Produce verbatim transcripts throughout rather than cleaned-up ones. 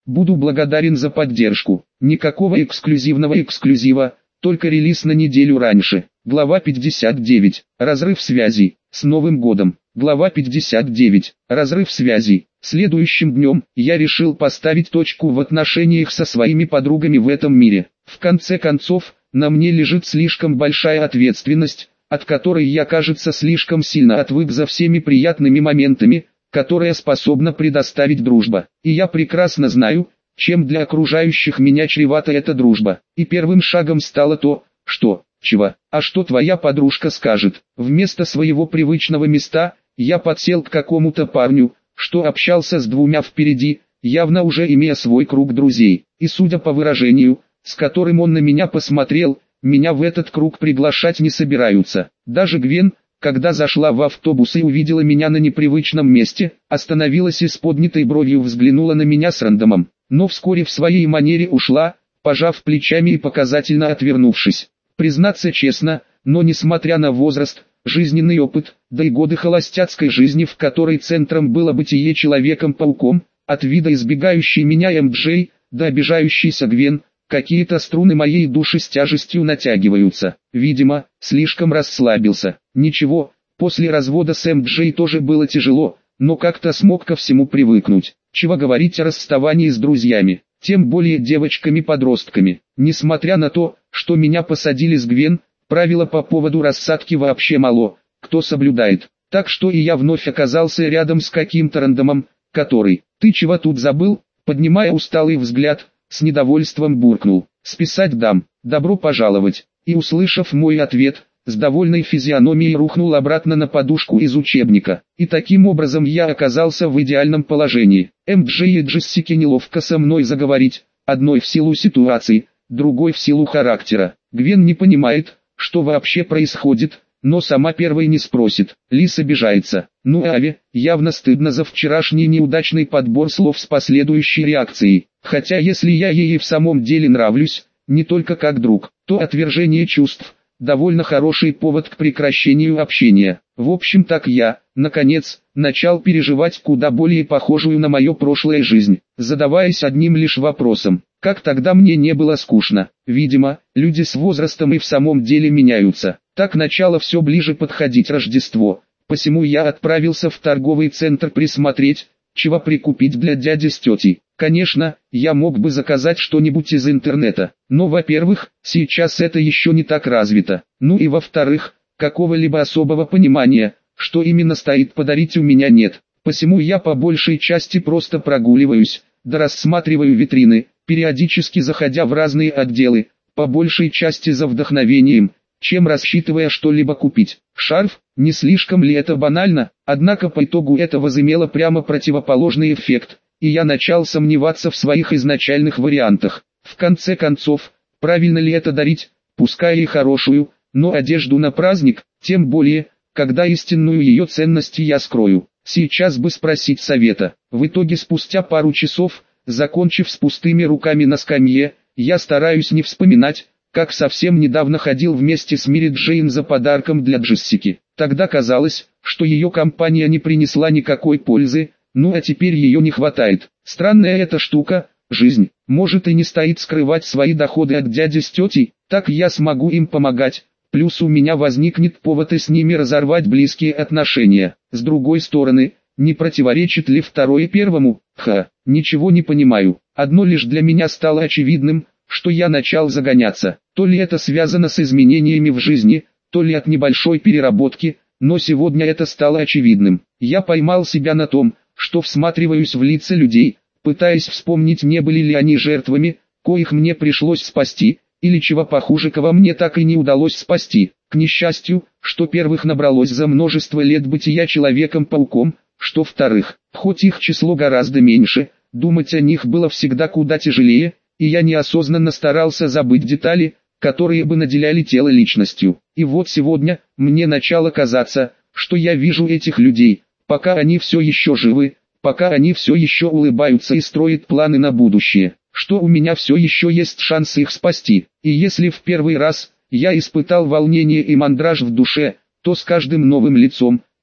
Буду благодарен за поддержку. Никакого эксклюзивного эксклюзива, только релиз на неделю раньше. Глава пятьдесят девять. Разрыв связей. С Новым годом. Глава пятьдесят девять. Разрыв связей. Следующим днем, я решил поставить точку в отношениях со своими подругами в этом мире. В конце концов, на мне лежит слишком большая ответственность, от которой я, кажется, слишком сильно отвык за всеми приятными моментами, которые способна предоставить дружба. И я прекрасно знаю, чем для окружающих меня чревата эта дружба. И первым шагом стало то, что, чего, а что твоя подружка скажет. Вместо своего привычного места, я подсел к какому-то парню, что общался с двумя впереди, явно уже имея свой круг друзей. И судя по выражению, с которым он на меня посмотрел, меня в этот круг приглашать не собираются. Даже Гвен, когда зашла в автобус и увидела меня на непривычном месте, остановилась и с поднятой бровью взглянула на меня с рандомом, но вскоре в своей манере ушла, пожав плечами и показательно отвернувшись. Признаться честно, но несмотря на возраст, жизненный опыт, да и годы холостяцкой жизни, в которой центром было бытие Человеком-пауком, от вида избегающей меня эм джей, до обижающейся Гвен, какие-то струны моей души с тяжестью натягиваются. Видимо, слишком расслабился. Ничего, после развода с эм джей тоже было тяжело, но как-то смог ко всему привыкнуть. Чего говорить о расставании с друзьями, тем более девочками-подростками. Несмотря на то, что меня посадили с Гвен, правила по поводу рассадки вообще мало кто соблюдает. Так что и я вновь оказался рядом с каким-то рандомом, который, ты чего тут забыл, поднимая усталый взгляд, с недовольством буркнул: «Списать дам, добро пожаловать», и, услышав мой ответ, с довольной физиономией рухнул обратно на подушку из учебника. И таким образом я оказался в идеальном положении. эм джей и Джессике неловко со мной заговорить, одной в силу ситуации, другой в силу характера. Гвен не понимает, что вообще происходит, но сама первой не спросит. Лис обижается. Ну а Аве, явно стыдно за вчерашний неудачный подбор слов с последующей реакцией. Хотя если я ей в самом деле нравлюсь, не только как друг, то отвержение чувств – довольно хороший повод к прекращению общения. В общем, так я, наконец, начал переживать куда более похожую на мое прошлое жизнь, задаваясь одним лишь вопросом: как тогда мне не было скучно? Видимо, люди с возрастом и в самом деле меняются. Так начало все ближе подходить Рождество, посему я отправился в торговый центр присмотреть, чего прикупить для дяди с тетей. Конечно, я мог бы заказать что-нибудь из интернета, но, во-первых, сейчас это еще не так развито, ну и во-вторых, какого-либо особого понимания, что именно стоит подарить, у меня нет. Посему я по большей части просто прогуливаюсь, да рассматриваю витрины, периодически заходя в разные отделы, по большей части за вдохновением, чем рассчитывая что-либо купить. Шарф, не слишком ли это банально? Однако по итогу это возымело прямо противоположный эффект, и я начал сомневаться в своих изначальных вариантах. В конце концов, правильно ли это дарить, пускай и хорошую, но одежду на праздник, тем более, когда истинную ее ценность я скрою. Сейчас бы спросить совета. В итоге спустя пару часов, закончив с пустыми руками на скамье, я стараюсь не вспоминать, как совсем недавно ходил вместе с Мэри Джейн за подарком для Джессики. Тогда казалось, что ее компания не принесла никакой пользы, ну а теперь ее не хватает. Странная эта штука, жизнь. Может и не стоит скрывать свои доходы от дяди с тетей, так я смогу им помогать. Плюс у меня возникнет повод и с ними разорвать близкие отношения. С другой стороны, не противоречит ли второе первому? Ха, ничего не понимаю. Одно лишь для меня стало очевидным, что я начал загоняться. То ли это связано с изменениями в жизни, то ли от небольшой переработки, но сегодня это стало очевидным. Я поймал себя на том, что всматриваюсь в лица людей, пытаясь вспомнить, не были ли они жертвами, коих мне пришлось спасти, или чего похуже, кого мне так и не удалось спасти. К несчастью, что первых набралось за множество лет бытия Человеком-пауком, что вторых, хоть их число гораздо меньше, думать о них было всегда куда тяжелее, и я неосознанно старался забыть детали, которые бы наделяли тело личностью. И вот сегодня, мне начало казаться, что я вижу этих людей, пока они все еще живы, пока они все еще улыбаются и строят планы на будущее, что у меня все еще есть шанс их спасти. И если в первый раз я испытал волнение и мандраж в душе, то с каждым новым лицом,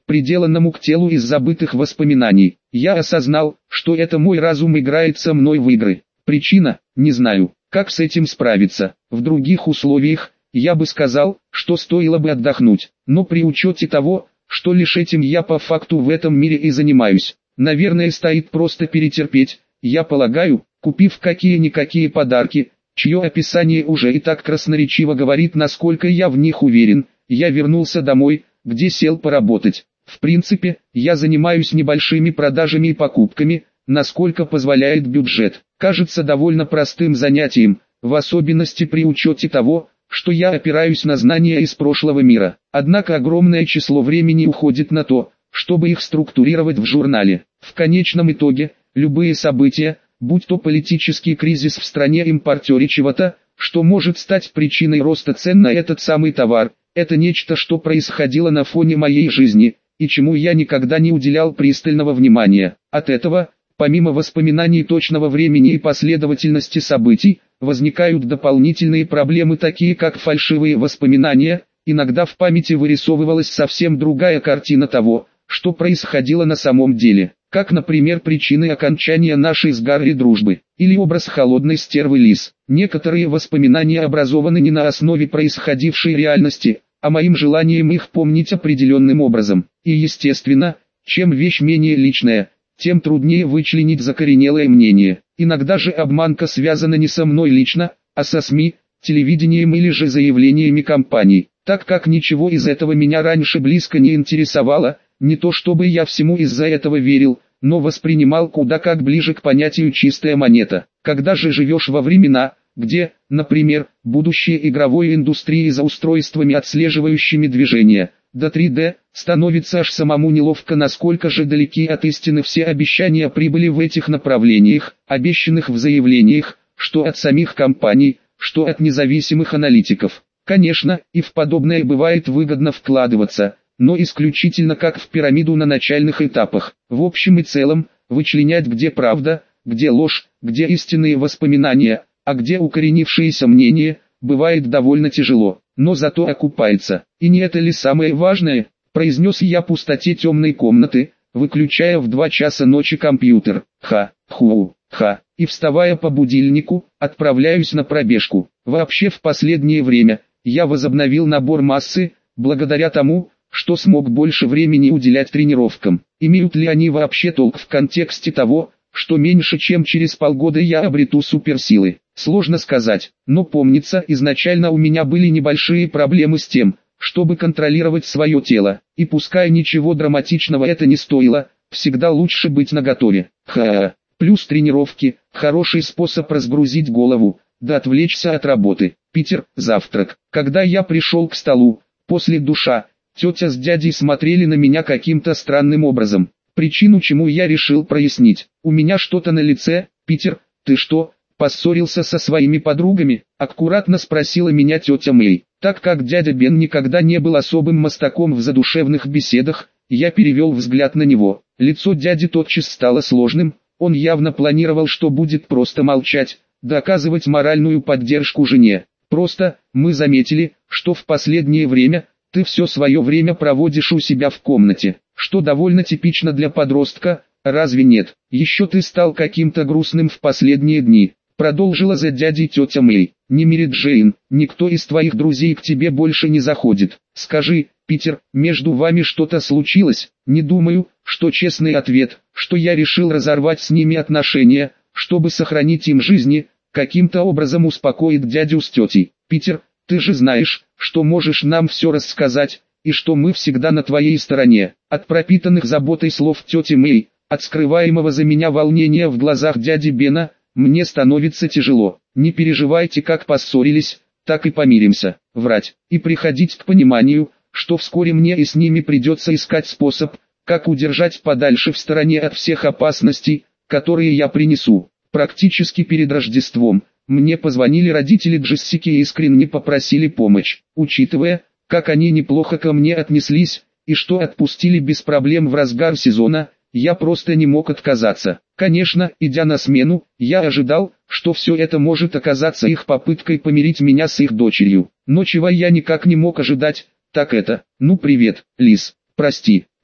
приделанному к телу из забытых воспоминаний. Я осознал, что это мой разум играет со мной в игры. Причина? Не знаю, как с этим справиться. В других условиях, я бы сказал, что стоило бы отдохнуть, но при учете того, что лишь этим я по факту в этом мире и занимаюсь, наверное, стоит просто перетерпеть. Я полагаю, купив какие-никакие подарки, чье описание уже и так красноречиво говорит, насколько я в них уверен, я вернулся домой, где сел поработать. В принципе, я занимаюсь небольшими продажами и покупками, насколько позволяет бюджет. Кажется довольно простым занятием, в особенности при учете того, что я опираюсь на знания из прошлого мира. Однако огромное число времени уходит на то, чтобы их структурировать в журнале. В конечном итоге, любые события, будь то политический кризис в стране, импортере чего-то, что может стать причиной роста цен на этот самый товар, это нечто, что происходило на фоне моей жизни, и чему я никогда не уделял пристального внимания. От этого, помимо воспоминаний точного времени и последовательности событий, возникают дополнительные проблемы, такие как фальшивые воспоминания. Иногда в памяти вырисовывалась совсем другая картина того, что происходило на самом деле, как, например, причины окончания нашей с Гарри дружбы, или образ холодной стервы Лиз. Некоторые воспоминания образованы не на основе происходившей реальности, а моим желанием их помнить определенным образом. И естественно, чем вещь менее личная, тем труднее вычленить закоренелое мнение. Иногда же обманка связана не со мной лично, а со СМИ, телевидением или же заявлениями компаний. Так как ничего из этого меня раньше близко не интересовало, не то чтобы я всему из-за этого верил, но воспринимал куда как ближе к понятию «чистая монета». Когда же живешь во времена, где, например, будущее игровой индустрии за устройствами, отслеживающими движения, до три дэ, становится аж самому неловко, насколько же далеки от истины все обещания прибыли в этих направлениях, обещанных в заявлениях, что от самих компаний, что от независимых аналитиков. Конечно, и в подобное бывает выгодно вкладываться, но исключительно как в пирамиду на начальных этапах. В общем и целом, вычленять, где правда, где ложь, где истинные воспоминания, а где укоренившиеся мнения, бывает довольно тяжело, но зато окупается. И не это ли самое важное, произнес я пустоте темной комнаты, выключая в два часа ночи компьютер. Ха, ху, ха, и вставая по будильнику, отправляюсь на пробежку. Вообще в последнее время, я возобновил набор массы, благодаря тому, что смог больше времени уделять тренировкам. Имеют ли они вообще толк в контексте того, что меньше чем через полгода я обрету суперсилы? Сложно сказать, но помнится, изначально у меня были небольшие проблемы с тем, чтобы контролировать свое тело, и пускай ничего драматичного это не стоило, всегда лучше быть наготове. Ха-ха. Плюс тренировки, хороший способ разгрузить голову, да отвлечься от работы. Питер, завтрак. Когда я пришел к столу, после душа, тетя с дядей смотрели на меня каким-то странным образом. Причину чему я решил прояснить. У меня что-то на лице. Питер, ты что, поссорился со своими подругами? Аккуратно спросила меня тетя Мэй. Так как дядя Бен никогда не был особым мастаком в задушевных беседах, я перевел взгляд на него. Лицо дяди тотчас стало сложным. Он явно планировал, что будет просто молчать, доказывать моральную поддержку жене. Просто, мы заметили, что в последнее время, ты все свое время проводишь у себя в комнате, что довольно типично для подростка, разве нет? Еще ты стал каким-то грустным в последние дни, продолжила за дядей тетя Мэй. Не Мэри Джейн, никто из твоих друзей к тебе больше не заходит. Скажи, Питер, между вами что-то случилось? Не думаю, что честный ответ, что я решил разорвать с ними отношения, чтобы сохранить им жизни, каким-то образом успокоит дядю с тетей. Питер, ты же знаешь, что можешь нам все рассказать, и что мы всегда на твоей стороне. От пропитанных заботой слов тети Мэй, от скрываемого за меня волнения в глазах дяди Бена, мне становится тяжело. Не переживайте, как поссорились, так и помиримся. Врать и приходить к пониманию, что вскоре мне и с ними придется искать способ, как удержать подальше в стороне от всех опасностей, которые я принесу. Практически перед Рождеством мне позвонили родители Джессики и искренне попросили помощь. Учитывая, как они неплохо ко мне отнеслись, и что отпустили без проблем в разгар сезона, я просто не мог отказаться. Конечно, идя на смену, я ожидал, что все это может оказаться их попыткой помирить меня с их дочерью. Но чего я никак не мог ожидать, так это: ну привет, Лиз, прости,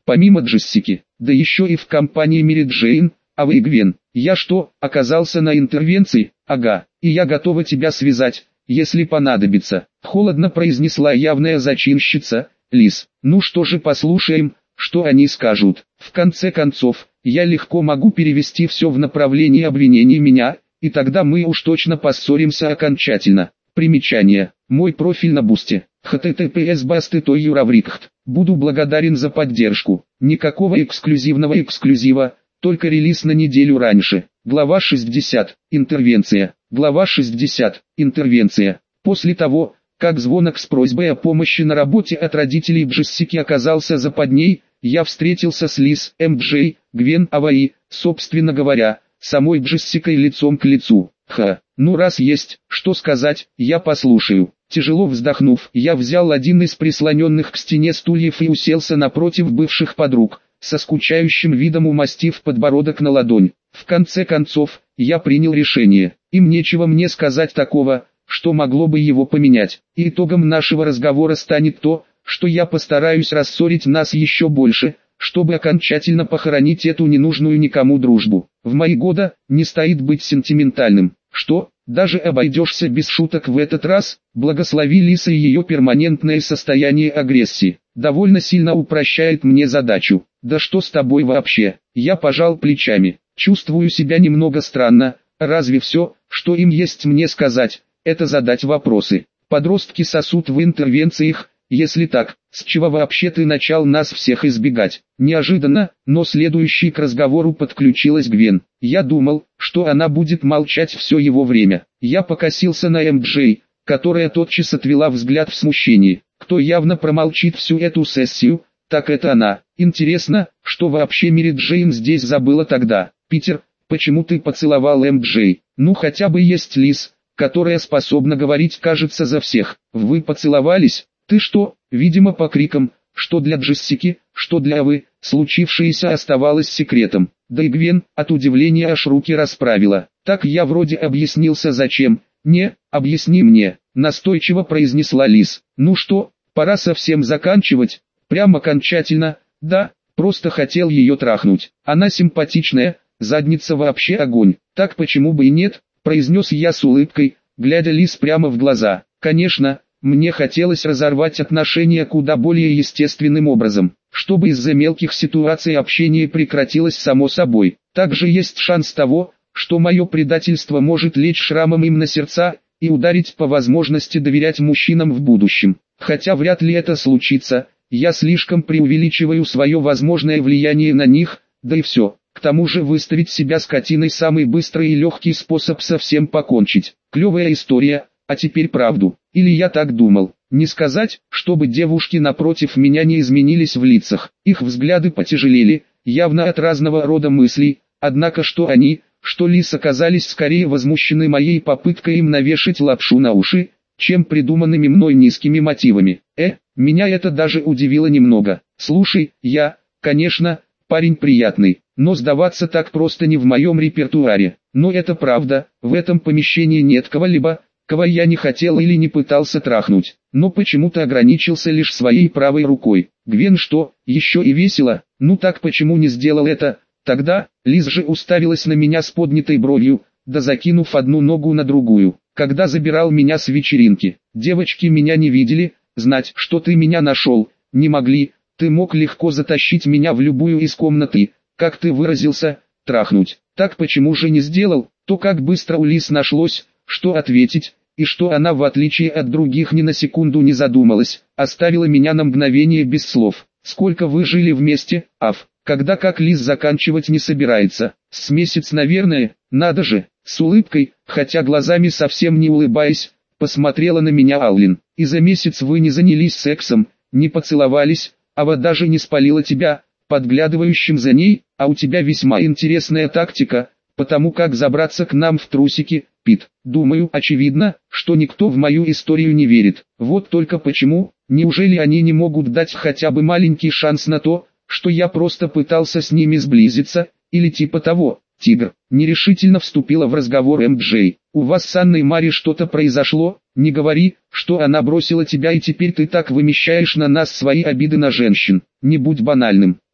Помимо Джессики, да еще и в компании Мэри Джейн, а вы, Гвен, я что, оказался на интервенции? Ага, и я готова тебя связать, если понадобится. Холодно произнесла явная зачинщица, Лиз. Ну что же, послушаем, что они скажут. В конце концов, я легко могу перевести все в направлении обвинения меня, и тогда мы уж точно поссоримся окончательно. Примечание. Мой профиль на Бусти. эйч ти ти пи эс басты точка юраврикхт. Буду благодарен за поддержку. Никакого эксклюзивного эксклюзива, только релиз на неделю раньше. Глава шестьдесят. Интервенция. Глава шестьдесят. Интервенция. После того, как звонок с просьбой о помощи на работе от родителей Джессики оказался западней, я встретился с Лиз, эм джей, Гвен Аваи, собственно говоря, самой Джессикой лицом к лицу. Ха, ну раз есть, что сказать, я послушаю. Тяжело вздохнув, я взял один из прислоненных к стене стульев и уселся напротив бывших подруг, со скучающим видом умастив подбородок на ладонь. В конце концов, я принял решение. Им нечего мне сказать такого, что могло бы его поменять. И итогом нашего разговора станет то, что я постараюсь рассорить нас еще больше, чтобы окончательно похоронить эту ненужную никому дружбу. В мои годы не стоит быть сентиментальным. Что, даже обойдешься без шуток в этот раз? Благослови Лиса и ее перманентное состояние агрессии. Довольно сильно упрощает мне задачу. Да что с тобой вообще? Я пожал плечами. Чувствую себя немного странно. Разве все, что им есть мне сказать, это задать вопросы? Подростки сосут в интервенциях. Если так, с чего вообще ты начал нас всех избегать? Неожиданно, но следующей к разговору подключилась Гвен. Я думал, что она будет молчать все его время. Я покосился на эм джей, которая тотчас отвела взгляд в смущении. Кто явно промолчит всю эту сессию, так это она. Интересно, что вообще Мэри Джейн здесь забыла тогда? Питер, почему ты поцеловал эм джей? Ну хотя бы есть Лиз, которая способна говорить, кажется, за всех. Вы поцеловались? Ты что, видимо по крикам, что для Джессики, что для вы, случившееся оставалось секретом. Да и Гвен, от удивления аж руки расправила. Так я вроде объяснился зачем. Не, объясни мне, настойчиво произнесла Лиз. Ну что, пора совсем заканчивать, прям окончательно. Да, просто хотел ее трахнуть. Она симпатичная, задница вообще огонь. Так почему бы и нет, произнес я с улыбкой, глядя Лиз прямо в глаза. Конечно, мне хотелось разорвать отношения куда более естественным образом, чтобы из-за мелких ситуаций общение прекратилось само собой. Также есть шанс того, что мое предательство может лечь шрамом им на сердца и ударить по возможности доверять мужчинам в будущем. Хотя вряд ли это случится, я слишком преувеличиваю свое возможное влияние на них, да и все. К тому же выставить себя скотиной самый быстрый и легкий способ совсем покончить. Клевая история. А теперь правду, или я так думал. Не сказать, чтобы девушки напротив меня не изменились в лицах. Их взгляды потяжелели, явно от разного рода мыслей, однако что они, что Лиз оказались скорее возмущены моей попыткой им навешать лапшу на уши, чем придуманными мной низкими мотивами. Э, меня это даже удивило немного. Слушай, я, конечно, парень приятный, но сдаваться так просто не в моем репертуаре. Но это правда, в этом помещении нет кого-либо, кого я не хотел или не пытался трахнуть, но почему-то ограничился лишь своей правой рукой. Гвен что, еще и весело? Ну так почему не сделал это? Тогда, Лиз же уставилась на меня с поднятой бровью, да закинув одну ногу на другую. Когда забирал меня с вечеринки, девочки меня не видели, знать, что ты меня нашел, не могли, ты мог легко затащить меня в любую из комнаты, как ты выразился, трахнуть. Так почему же не сделал? То как быстро у Лиз нашлось, что ответить, и что она в отличие от других ни на секунду не задумалась, оставила меня на мгновение без слов. Сколько вы жили вместе, Аф? Когда как Лиз заканчивать не собирается? С месяц, наверное, надо же. С улыбкой, хотя глазами совсем не улыбаясь, посмотрела на меня Аллен. И за месяц вы не занялись сексом, не поцеловались, а вот даже не спалила тебя, подглядывающим за ней, а у тебя весьма интересная тактика, потому как забраться к нам в трусики, Пит. Думаю, очевидно, что никто в мою историю не верит. Вот только почему, неужели они не могут дать хотя бы маленький шанс на то, что я просто пытался с ними сблизиться, или типа того. Тигр, нерешительно вступила в разговор эм джей. У вас с Анной Мари что-то произошло? Не говори, что она бросила тебя и теперь ты так вымещаешь на нас свои обиды на женщин. Не будь банальным.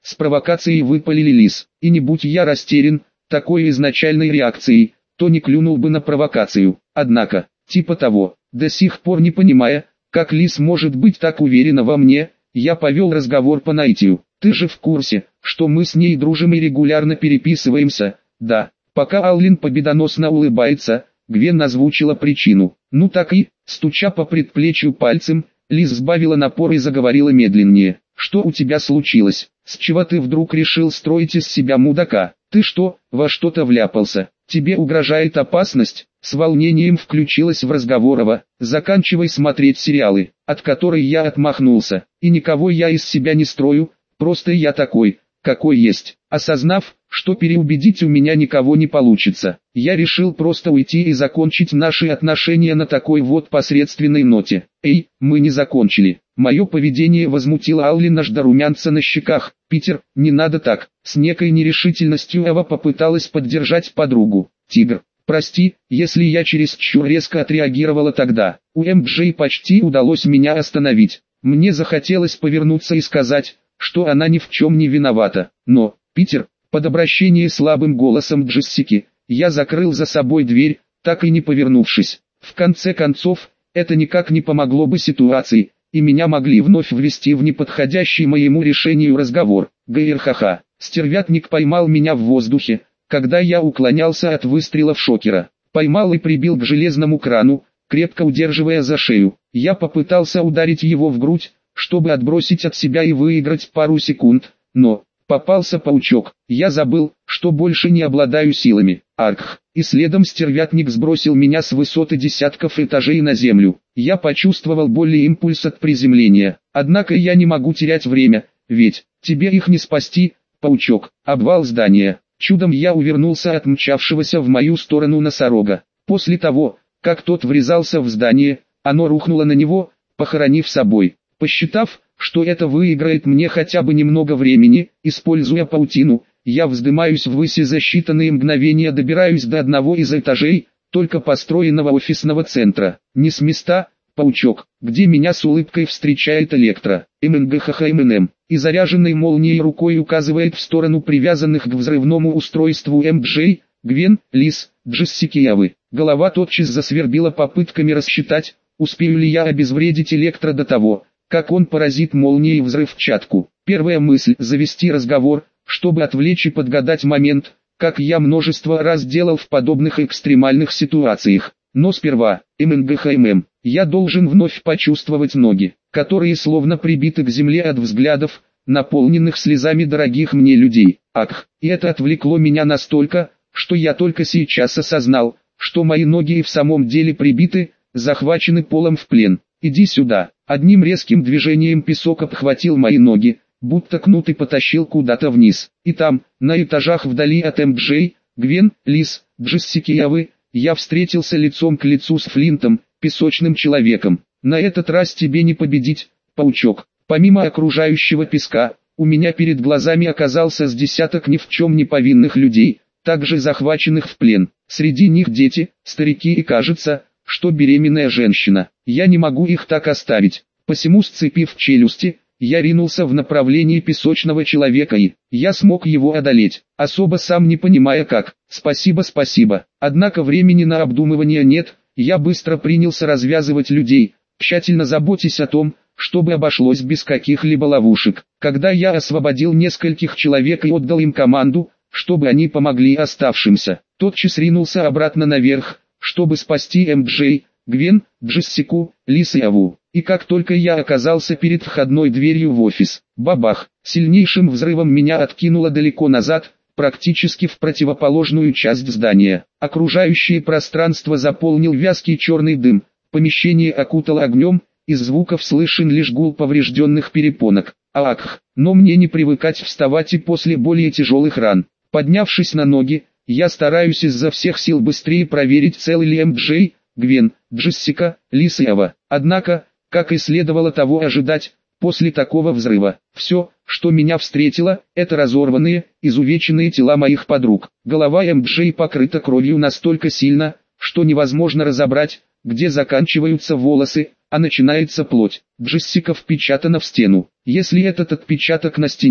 с провокацией выпалили Лис. И не будь я растерян такой изначальной реакцией, то не клюнул бы на провокацию. Однако, типа того, до сих пор не понимая, как Лис может быть так уверена во мне, я повел разговор по наитию. Ты же в курсе, что мы с ней дружим и регулярно переписываемся? Да. Пока Аллен победоносно улыбается, Гвен озвучила причину. Ну так и, стуча по предплечью пальцем, Лиз сбавила напор и заговорила медленнее. Что у тебя случилось? С чего ты вдруг решил строить из себя мудака? Ты что, во что-то вляпался? Тебе угрожает опасность? С волнением включилась в разговор Ава. Заканчивай смотреть сериалы, от которых я отмахнулся. И никого я из себя не строю, просто я такой, какой есть. Осознав, что переубедить у меня никого не получится, я решил просто уйти и закончить наши отношения на такой вот посредственной ноте. Эй, мы не закончили. Мое поведение возмутило Аллен аж до румянца на щеках. Питер, не надо так. С некой нерешительностью Ава попыталась поддержать подругу. Тигр, прости, если я чересчур резко отреагировала тогда. У эм джей почти удалось меня остановить. Мне захотелось повернуться и сказать, что она ни в чем не виновата. Но, Питер, под обращение слабым голосом Джессики, я закрыл за собой дверь, так и не повернувшись. В конце концов, это никак не помогло бы ситуации, и меня могли вновь ввести в неподходящий моему решению разговор. ГРХХ. Стервятник поймал меня в воздухе, когда я уклонялся от выстрелов шокера. Поймал и прибил к железному крану, крепко удерживая за шею. Я попытался ударить его в грудь, чтобы отбросить от себя и выиграть пару секунд, но попался паучок. Я забыл, что больше не обладаю силами. Арх. И следом стервятник сбросил меня с высоты десятков этажей на землю. Я почувствовал боль и импульс от приземления. Однако я не могу терять время, ведь тебе их не спасти, паучок. Обвал здания. Чудом я увернулся от мчавшегося в мою сторону носорога. После того, как тот врезался в здание, оно рухнуло на него, похоронив собой. Посчитав, что это выиграет мне хотя бы немного времени, используя паутину, я вздымаюсь ввысь и за считанные мгновения добираюсь до одного из этажей, только построенного офисного центра. Не с места, паучок, где меня с улыбкой встречает Электро, МНГХХМНМ, и заряженной молнией рукой указывает в сторону привязанных к взрывному устройству эм джей, Гвен, Лис, Джессики и Авы. Голова тотчас засвербила попытками рассчитать, успею ли я обезвредить Электро до того, как он поразит молнией взрывчатку. Первая мысль – завести разговор, чтобы отвлечь и подгадать момент, как я множество раз делал в подобных экстремальных ситуациях. Но сперва, МНГХММ, я должен вновь почувствовать ноги, которые словно прибиты к земле от взглядов, наполненных слезами дорогих мне людей. Ах, и это отвлекло меня настолько, что я только сейчас осознал, что мои ноги и в самом деле прибиты, захвачены полом в плен. Иди сюда. Одним резким движением песок обхватил мои ноги, будто кнут и потащил куда-то вниз. И там, на этажах вдали от эм джей, Гвен, Лис, Джессики и Авы, я встретился лицом к лицу с Флинтом, песочным человеком. На этот раз тебе не победить, паучок. Помимо окружающего песка, у меня перед глазами оказался с десяток ни в чем не повинных людей, также захваченных в плен. Среди них дети, старики и, кажется, что беременная женщина. Я не могу их так оставить. Посему, сцепив челюсти, я ринулся в направлении песочного человека и, я смог его одолеть, особо сам не понимая как. Спасибо, спасибо. Однако времени на обдумывание нет, я быстро принялся развязывать людей, тщательно заботясь о том, чтобы обошлось без каких-либо ловушек. Когда я освободил нескольких человек и отдал им команду, чтобы они помогли оставшимся, тотчас ринулся обратно наверх, чтобы спасти эм джей, Гвен, Джессику, Лис и Аву. И как только я оказался перед входной дверью в офис, бабах, сильнейшим взрывом меня откинуло далеко назад, практически в противоположную часть здания. Окружающее пространство заполнил вязкий черный дым, помещение окутало огнем, из звуков слышен лишь гул поврежденных перепонок. Ах, но мне не привыкать вставать и после более тяжелых ран. Поднявшись на ноги, я стараюсь изо всех сил быстрее проверить, целый ли эм джей, Гвен, Джессика, Лис и Ава. Однако, как и следовало того ожидать, после такого взрыва, все, что меня встретило, это разорванные, изувеченные тела моих подруг. Голова эм джей покрыта кровью настолько сильно, что невозможно разобрать, где заканчиваются волосы, а начинается плоть. Джессика впечатана в стену. Если этот отпечаток на стене,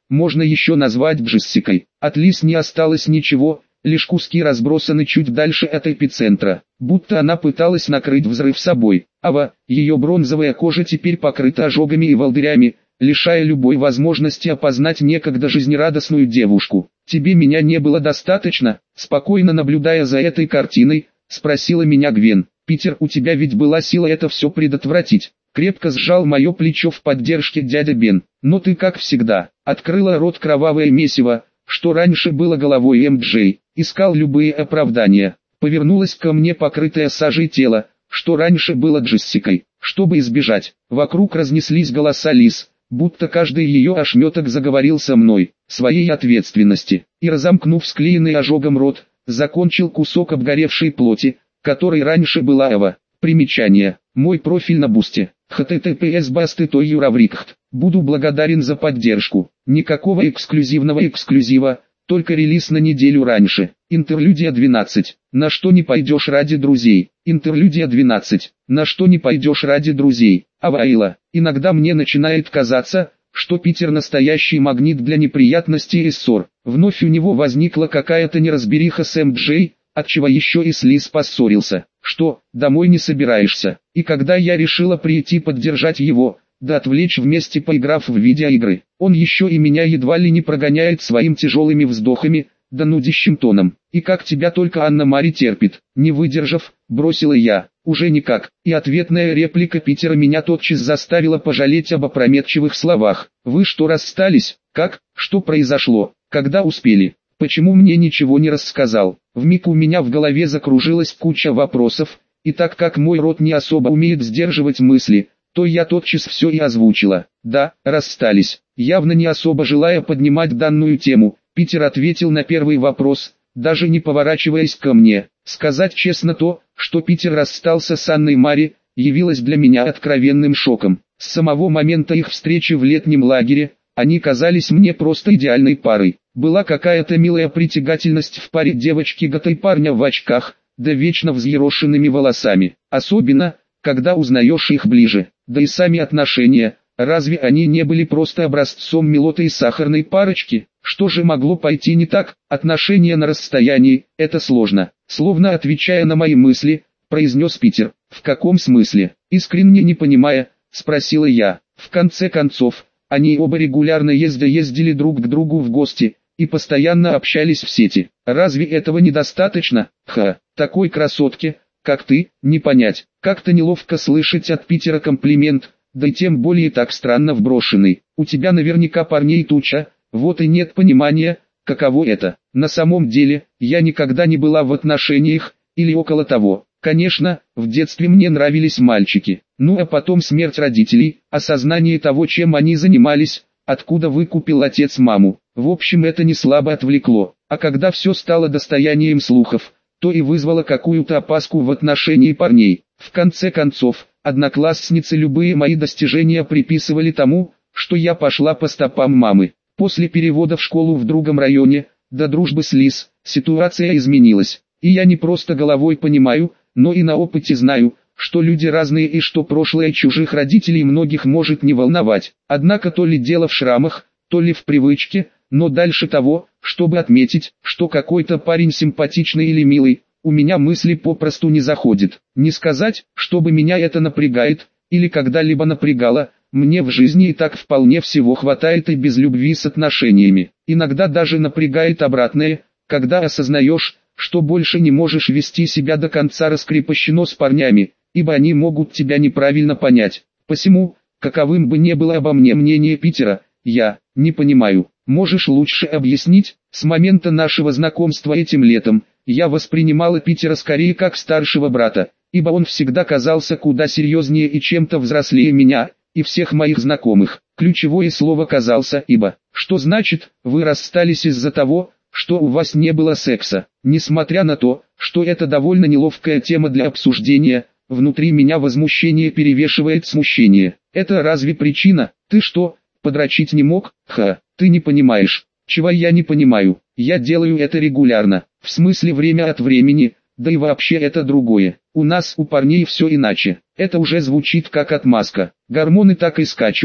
можно еще назвать Джессикой. От Лиз не осталось ничего, лишь куски разбросаны чуть дальше от эпицентра, будто она пыталась накрыть взрыв собой. Ава, ее бронзовая кожа теперь покрыта ожогами и волдырями, лишая любой возможности опознать некогда жизнерадостную девушку. «Тебе меня не было достаточно?» Спокойно наблюдая за этой картиной, спросила меня Гвен. «Питер, у тебя ведь была сила это все предотвратить». Крепко сжал мое плечо в поддержке дядя Бен. «Но ты, как всегда, открыла рот кровавое месиво, что раньше было головой эм джей, искал любые оправдания. Повернулась ко мне покрытое сажей тело, что раньше было Джессикой, чтобы избежать. Вокруг разнеслись голоса Лиз, будто каждый ее ошметок заговорил со мной, своей ответственности, и разомкнув склеенный ожогом рот, закончил кусок обгоревшей плоти, который раньше была Эва. Примечание. Мой профиль на Бусте. эйч ти ти пи эс басты точка юраврикхт. Буду благодарен за поддержку. Никакого эксклюзивного эксклюзива, только релиз на неделю раньше. Интерлюдия двенадцать. На что не пойдешь ради друзей. Интерлюдия двенадцать. На что не пойдешь ради друзей. Аваила. Иногда мне начинает казаться, что Питер настоящий магнит для неприятностей и ссор. Вновь у него возникла какая-то неразбериха с эм джей, отчего еще и с Лиз поссорился. Что, домой не собираешься? И когда я решила прийти поддержать его, да отвлечь вместе поиграв в видеоигры, он еще и меня едва ли не прогоняет своими тяжелыми вздохами, да нудящим тоном. И как тебя только Анна-Мари терпит, не выдержав, бросила я, уже никак. И ответная реплика Питера меня тотчас заставила пожалеть об опрометчивых словах. Вы что, расстались? Как? Что произошло? Когда успели? Почему мне ничего не рассказал? Вмиг у меня в голове закружилась куча вопросов, и так как мой рот не особо умеет сдерживать мысли, то я тотчас все и озвучила. Да, расстались. Явно не особо желая поднимать данную тему, Питер ответил на первый вопрос, даже не поворачиваясь ко мне. Сказать честно, то, что Питер расстался с Анной-Мари, явилось для меня откровенным шоком. С самого момента их встречи в летнем лагере, они казались мне просто идеальной парой. Была какая-то милая притягательность в паре девочки-готы и парня в очках, да вечно взъерошенными волосами. Особенно, когда узнаешь их ближе. Да и сами отношения, разве они не были просто образцом милоты и сахарной парочки? Что же могло пойти не так? Отношения на расстоянии, это сложно. Словно отвечая на мои мысли, произнес Питер. В каком смысле? Искренне не понимая, спросила я. В конце концов, они оба регулярно езда ездили друг к другу в гости, и постоянно общались в сети. Разве этого недостаточно? Ха, такой красотке, как ты, не понять. Как-то неловко слышать от Питера комплимент, да и тем более так странно вброшенный. У тебя наверняка парней туча, вот и нет понимания, каково это. На самом деле, я никогда не была в отношениях, или около того. Конечно, в детстве мне нравились мальчики. Ну а потом смерть родителей, осознание того, чем они занимались, откуда выкупил отец маму. В общем, это не слабо отвлекло. А когда все стало достоянием слухов, то и вызвало какую-то опаску в отношении парней. В конце концов, одноклассницы любые мои достижения приписывали тому, что я пошла по стопам мамы. После перевода в школу в другом районе, до дружбы с Лиз, ситуация изменилась. И я не просто головой понимаю, но и на опыте знаю, что люди разные и что прошлое чужих родителей многих может не волновать. Однако то ли дело в шрамах, то ли в привычке, но дальше того, чтобы отметить, что какой-то парень симпатичный или милый, у меня мысли попросту не заходит. Не сказать, чтобы меня это напрягает, или когда-либо напрягало, мне в жизни и так вполне всего хватает и без любви с отношениями. Иногда даже напрягает обратное, когда осознаешь, что больше не можешь вести себя до конца раскрепощено с парнями, ибо они могут тебя неправильно понять. Посему, каковым бы ни было обо мне мнение Питера, я не понимаю. Можешь лучше объяснить? С момента нашего знакомства этим летом, я воспринимала Питера скорее как старшего брата, ибо он всегда казался куда серьезнее и чем-то взрослее меня и всех моих знакомых. Ключевое слово «казался», ибо, что значит, вы расстались из-за того, что у вас не было секса. Несмотря на то, что это довольно неловкая тема для обсуждения, внутри меня возмущение перевешивает смущение. Это разве причина? Ты что, подрочить не мог? Ха, ты не понимаешь. Чего я не понимаю? Я делаю это регулярно, в смысле время от времени, да и вообще это другое. У нас, у парней все иначе. Это уже звучит как отмазка. Гормоны так и скачут,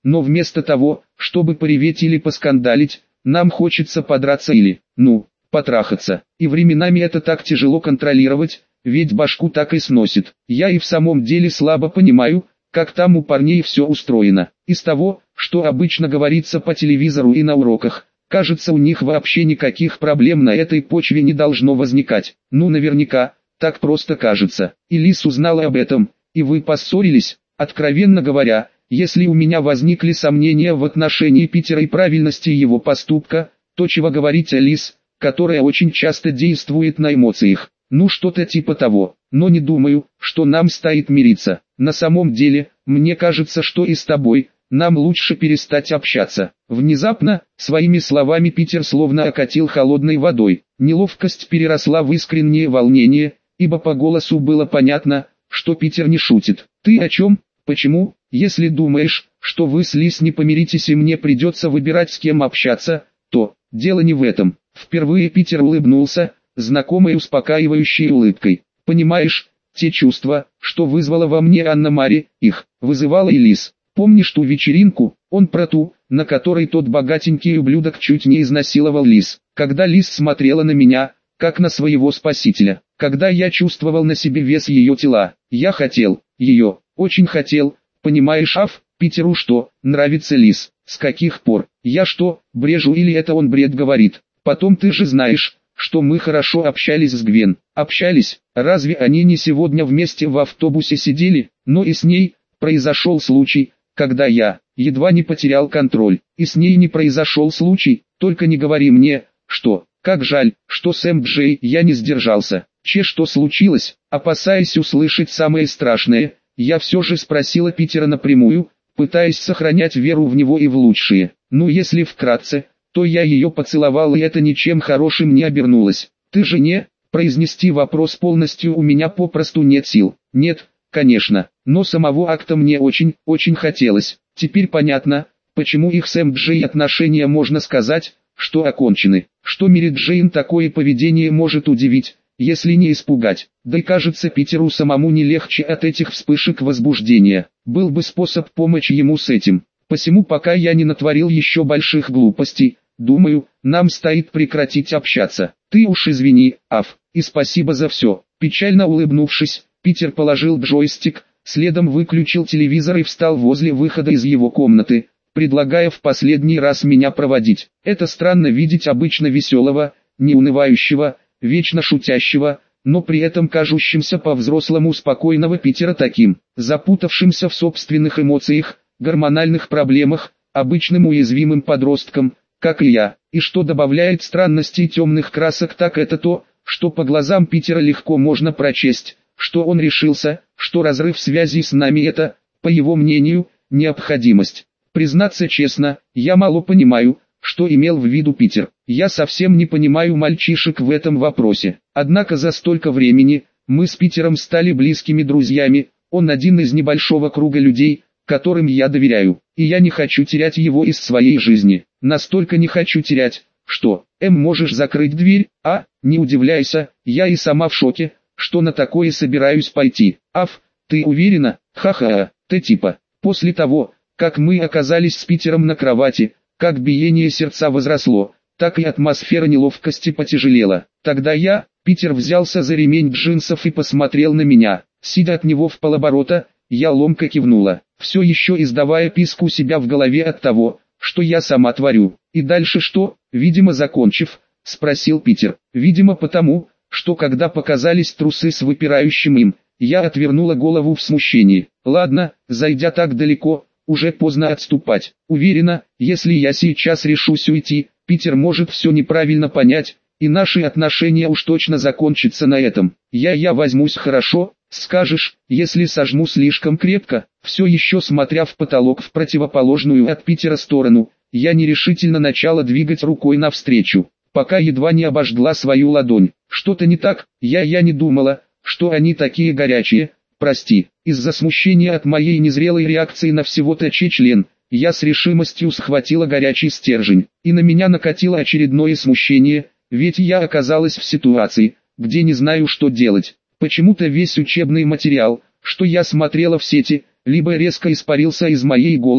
но вместо того, чтобы пореветь или поскандалить, нам хочется подраться или, ну, потрахаться. И временами это так тяжело контролировать, ведь башку так и сносит. Я и в самом деле слабо понимаю, как там у парней все устроено. Из того, что обычно говорится по телевизору и на уроках, кажется, у них вообще никаких проблем на этой почве не должно возникать. Ну наверняка, так просто кажется. И Лис узнала об этом, и вы поссорились. Откровенно говоря, если у меня возникли сомнения в отношении Питера и правильности его поступка, то чего говорить о Лис, которая очень часто действует на эмоциях. Ну что-то типа того, но не думаю, что нам стоит мириться. На самом деле, мне кажется, что и с тобой, нам лучше перестать общаться. Внезапно, своими словами Питер словно окатил холодной водой. Неловкость переросла в искреннее волнение, ибо по голосу было понятно, что Питер не шутит. Ты о чем? Почему? Если думаешь, что вы с Лис не помиритесь и мне придется выбирать, с кем общаться, то дело не в этом. Впервые Питер улыбнулся, знакомой успокаивающей улыбкой. Понимаешь, те чувства, что вызвала во мне Анна-Мари, их вызывала и Лис. Помнишь ту вечеринку, он про ту, на которой тот богатенький ублюдок чуть не изнасиловал Лис. Когда Лис смотрела на меня, как на своего спасителя, когда я чувствовал на себе вес ее тела, я хотел ее, очень хотел, понимаешь, Аф, Питеру что, нравится Лис, с каких пор, я что, брежу или это он бред говорит. Потом ты же знаешь, что мы хорошо общались с Гвен. Общались, разве они не сегодня вместе в автобусе сидели? Но и с ней произошел случай, когда я едва не потерял контроль. И с ней не произошел случай, только не говори мне, что, как жаль, что с эм джей я не сдержался. Че, что случилось? Опасаясь услышать самое страшное, я все же спросила Питера напрямую, пытаясь сохранять веру в него и в лучшее. Ну если вкратце, то я ее поцеловал, и это ничем хорошим не обернулось. Ты же не... Произнести вопрос полностью у меня попросту нет сил. Нет, конечно, но самого акта мне очень, очень хотелось. Теперь понятно, почему их с эм джей отношения, можно сказать, что окончены. Что Мэри Джейн такое поведение может удивить, если не испугать. Да и кажется, Питеру самому не легче от этих вспышек возбуждения. Был бы способ помочь ему с этим. Посему пока я не натворил еще больших глупостей, думаю, нам стоит прекратить общаться. Ты уж извини, Аф, и спасибо за все. Печально улыбнувшись, Питер положил джойстик, следом выключил телевизор и встал возле выхода из его комнаты, предлагая в последний раз меня проводить. Это странно видеть обычно веселого, неунывающего, вечно шутящего, но при этом кажущимся по-взрослому спокойного Питера таким, запутавшимся в собственных эмоциях, гормональных проблемах, обычным уязвимым подростком, как и я. И что добавляет странностей темных красок, так это то, что по глазам Питера легко можно прочесть, что он решился, что разрыв связи с нами это, по его мнению, необходимость. Признаться честно, я мало понимаю, что имел в виду Питер. Я совсем не понимаю мальчишек в этом вопросе. Однако за столько времени, мы с Питером стали близкими друзьями, он один из небольшого круга людей, которым я доверяю, и я не хочу терять его из своей жизни. Настолько не хочу терять, что, Эм, можешь закрыть дверь, а, не удивляйся, я и сама в шоке, что на такое собираюсь пойти. Аф, ты уверена? Ха-ха, ты типа, после того, как мы оказались с Питером на кровати, как биение сердца возросло, так и атмосфера неловкости потяжелела. Тогда я, Питер взялся за ремень джинсов и посмотрел на меня, сидя от него в полоборота, я ломко кивнула, все еще издавая писк у себя в голове от того, что я сама творю. И дальше что, видимо закончив, спросил Питер. Видимо потому, что когда показались трусы с выпирающим им, я отвернула голову в смущении. Ладно, зайдя так далеко, уже поздно отступать. Уверена, если я сейчас решусь уйти, Питер может все неправильно понять, и наши отношения уж точно закончатся на этом. Я-я возьмусь хорошо, скажешь, если сожму слишком крепко. Все еще смотря в потолок в противоположную от Питера сторону, я нерешительно начала двигать рукой навстречу, пока едва не обожгла свою ладонь. Что-то не так, я-я не думала, что они такие горячие. Прости, из-за смущения от моей незрелой реакции на всего-то че-член, я с решимостью схватила горячий стержень, и на меня накатило очередное смущение, ведь я оказалась в ситуации, где не знаю, что делать. Почему-то весь учебный материал, что я смотрела в сети, либо резко испарился из моей головы,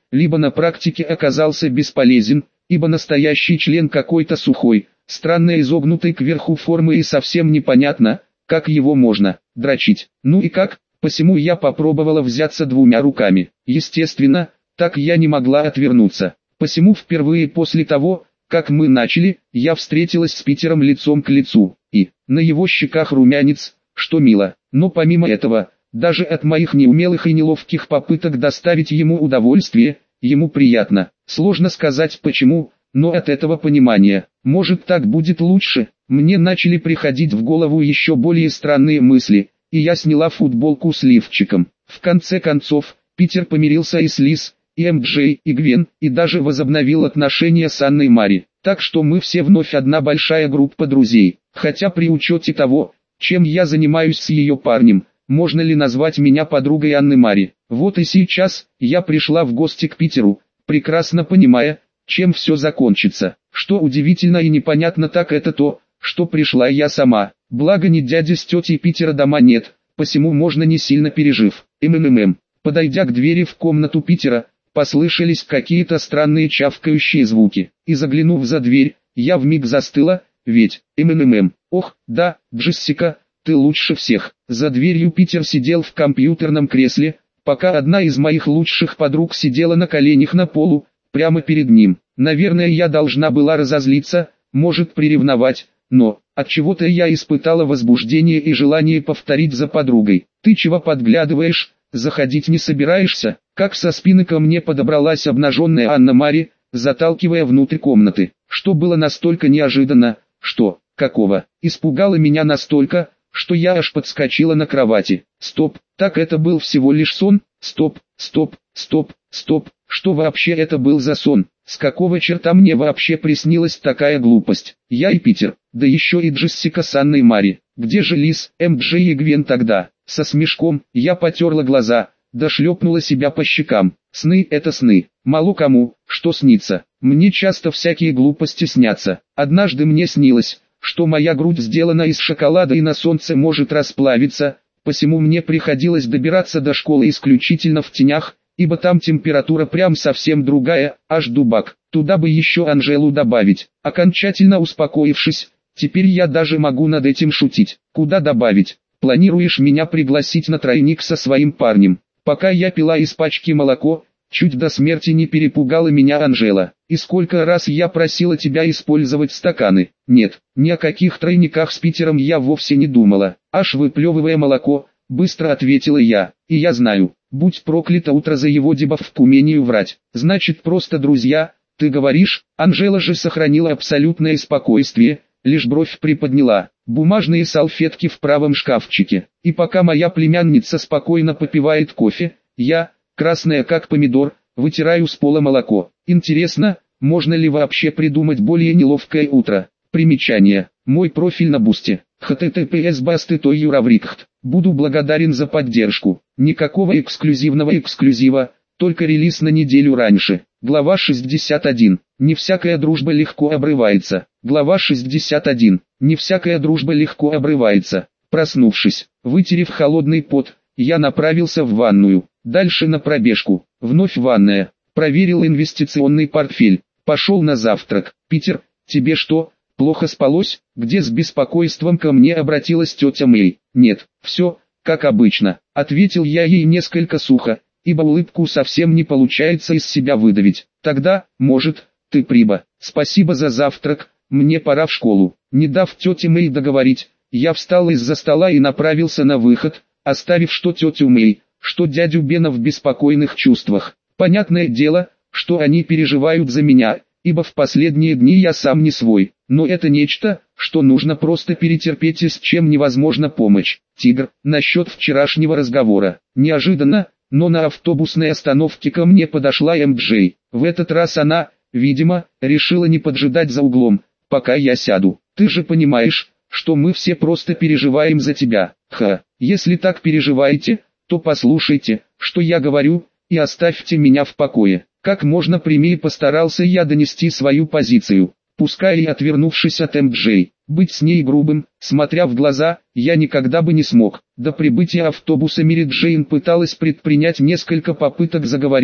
либо на практике оказался бесполезен, ибо настоящий член какой-то сухой, странно изогнутой кверху формы и совсем непонятно, как его можно дрочить. Ну и как? Посему я попробовала взяться двумя руками. Естественно, так я не могла отвернуться. Посему впервые после того, как мы начали, я встретилась с Питером лицом к лицу, и на его щеках румянец, что мило. Но помимо этого, даже от моих неумелых и неловких попыток доставить ему удовольствие, ему приятно. Сложно сказать почему, но от этого понимания, может так будет лучше, мне начали приходить в голову еще более странные мысли, и я сняла футболку с лифчиком. В конце концов, Питер помирился и с Лиз, и эм джей, и Гвен, и даже возобновил отношения с Анной Мари. Так что мы все вновь одна большая группа друзей. Хотя при учете того, чем я занимаюсь с ее парнем, можно ли назвать меня подругой Анны Мари? Вот и сейчас, я пришла в гости к Питеру, прекрасно понимая, чем все закончится. Что удивительно и непонятно, так это то, что пришла я сама. Благо ни дяди с тетей Питера дома нет, посему можно не сильно пережив. МММ. Подойдя к двери в комнату Питера, послышались какие-то странные чавкающие звуки. И заглянув за дверь, я вмиг застыла, ведь, МММ. Ох, да, Джессика, ты лучше всех. За дверью Питер сидел в компьютерном кресле, пока одна из моих лучших подруг сидела на коленях на полу, прямо перед ним. Наверное, я должна была разозлиться, может приревновать, но отчего-то я испытала возбуждение и желание повторить за подругой. Ты чего подглядываешь, заходить не собираешься? Как со спины ко мне подобралась обнаженная Анна Мари, заталкивая внутрь комнаты, что было настолько неожиданно, что, какого, испугало меня настолько, что я аж подскочила на кровати. Стоп, так это был всего лишь сон? Стоп, стоп, стоп, стоп, что вообще это был за сон? С какого черта мне вообще приснилась такая глупость? Я и Питер, да еще и Джессика с Анной Мари. Где же Лиз, эм джей и Гвен тогда? Со смешком, я потерла глаза, да шлепнула себя по щекам. Сны это сны, мало кому, что снится. Мне часто всякие глупости снятся. Однажды мне снилось, что моя грудь сделана из шоколада и на солнце может расплавиться, посему мне приходилось добираться до школы исключительно в тенях, ибо там температура прям совсем другая, аж дубак. Туда бы еще Анжелу добавить. Окончательно успокоившись, теперь я даже могу над этим шутить. Куда добавить? Планируешь меня пригласить на тройник со своим парнем? Пока я пила из пачки молоко, чуть до смерти не перепугала меня Анжела. И сколько раз я просила тебя использовать стаканы? Нет, ни о каких тройниках с Питером я вовсе не думала. Аж выплевывая молоко, быстро ответила я. И я знаю, будь проклято утро за его дебаф к умению врать. Значит просто друзья, ты говоришь? Анжела же сохранила абсолютное спокойствие, лишь бровь приподняла. Бумажные салфетки в правом шкафчике. И пока моя племянница спокойно попивает кофе, я, красная как помидор, вытираю с пола молоко. Интересно, можно ли вообще придумать более неловкое утро? Примечание. Мой профиль на Бусти. эйч ти ти пи эс басты той юраврикхт. Буду благодарен за поддержку. Никакого эксклюзивного эксклюзива, только релиз на неделю раньше. Глава шестьдесят один. Не всякая дружба легко обрывается. Глава шестьдесят один. Не всякая дружба легко обрывается. Проснувшись, вытерев холодный пот, я направился в ванную. Дальше на пробежку. Вновь ванная. Проверил инвестиционный портфель. Пошел на завтрак. Питер, тебе что, плохо спалось? Где с беспокойством ко мне обратилась тетя Мэй? Нет, все, как обычно. Ответил я ей несколько сухо, ибо улыбку совсем не получается из себя выдавить. Тогда, может, ты приба. Спасибо за завтрак, мне пора в школу. Не дав тете Мэй договорить, я встал из-за стола и направился на выход, оставив что тетю Мэй, что дядю Бена в беспокойных чувствах. Понятное дело, что они переживают за меня, ибо в последние дни я сам не свой. Но это нечто, что нужно просто перетерпеть и с чем невозможно помочь. Тигр, насчет вчерашнего разговора. Неожиданно, но на автобусной остановке ко мне подошла эм джей. В этот раз она, видимо, решила не поджидать за углом, пока я сяду. Ты же понимаешь, что мы все просто переживаем за тебя. Ха, если так переживаете, то послушайте, что я говорю, и оставьте меня в покое. Как можно прямее постарался я донести свою позицию. Пускай и отвернувшись от эм джей, быть с ней грубым, смотря в глаза, я никогда бы не смог. До прибытия автобуса Мэри Джейн пыталась предпринять несколько попыток заговорить,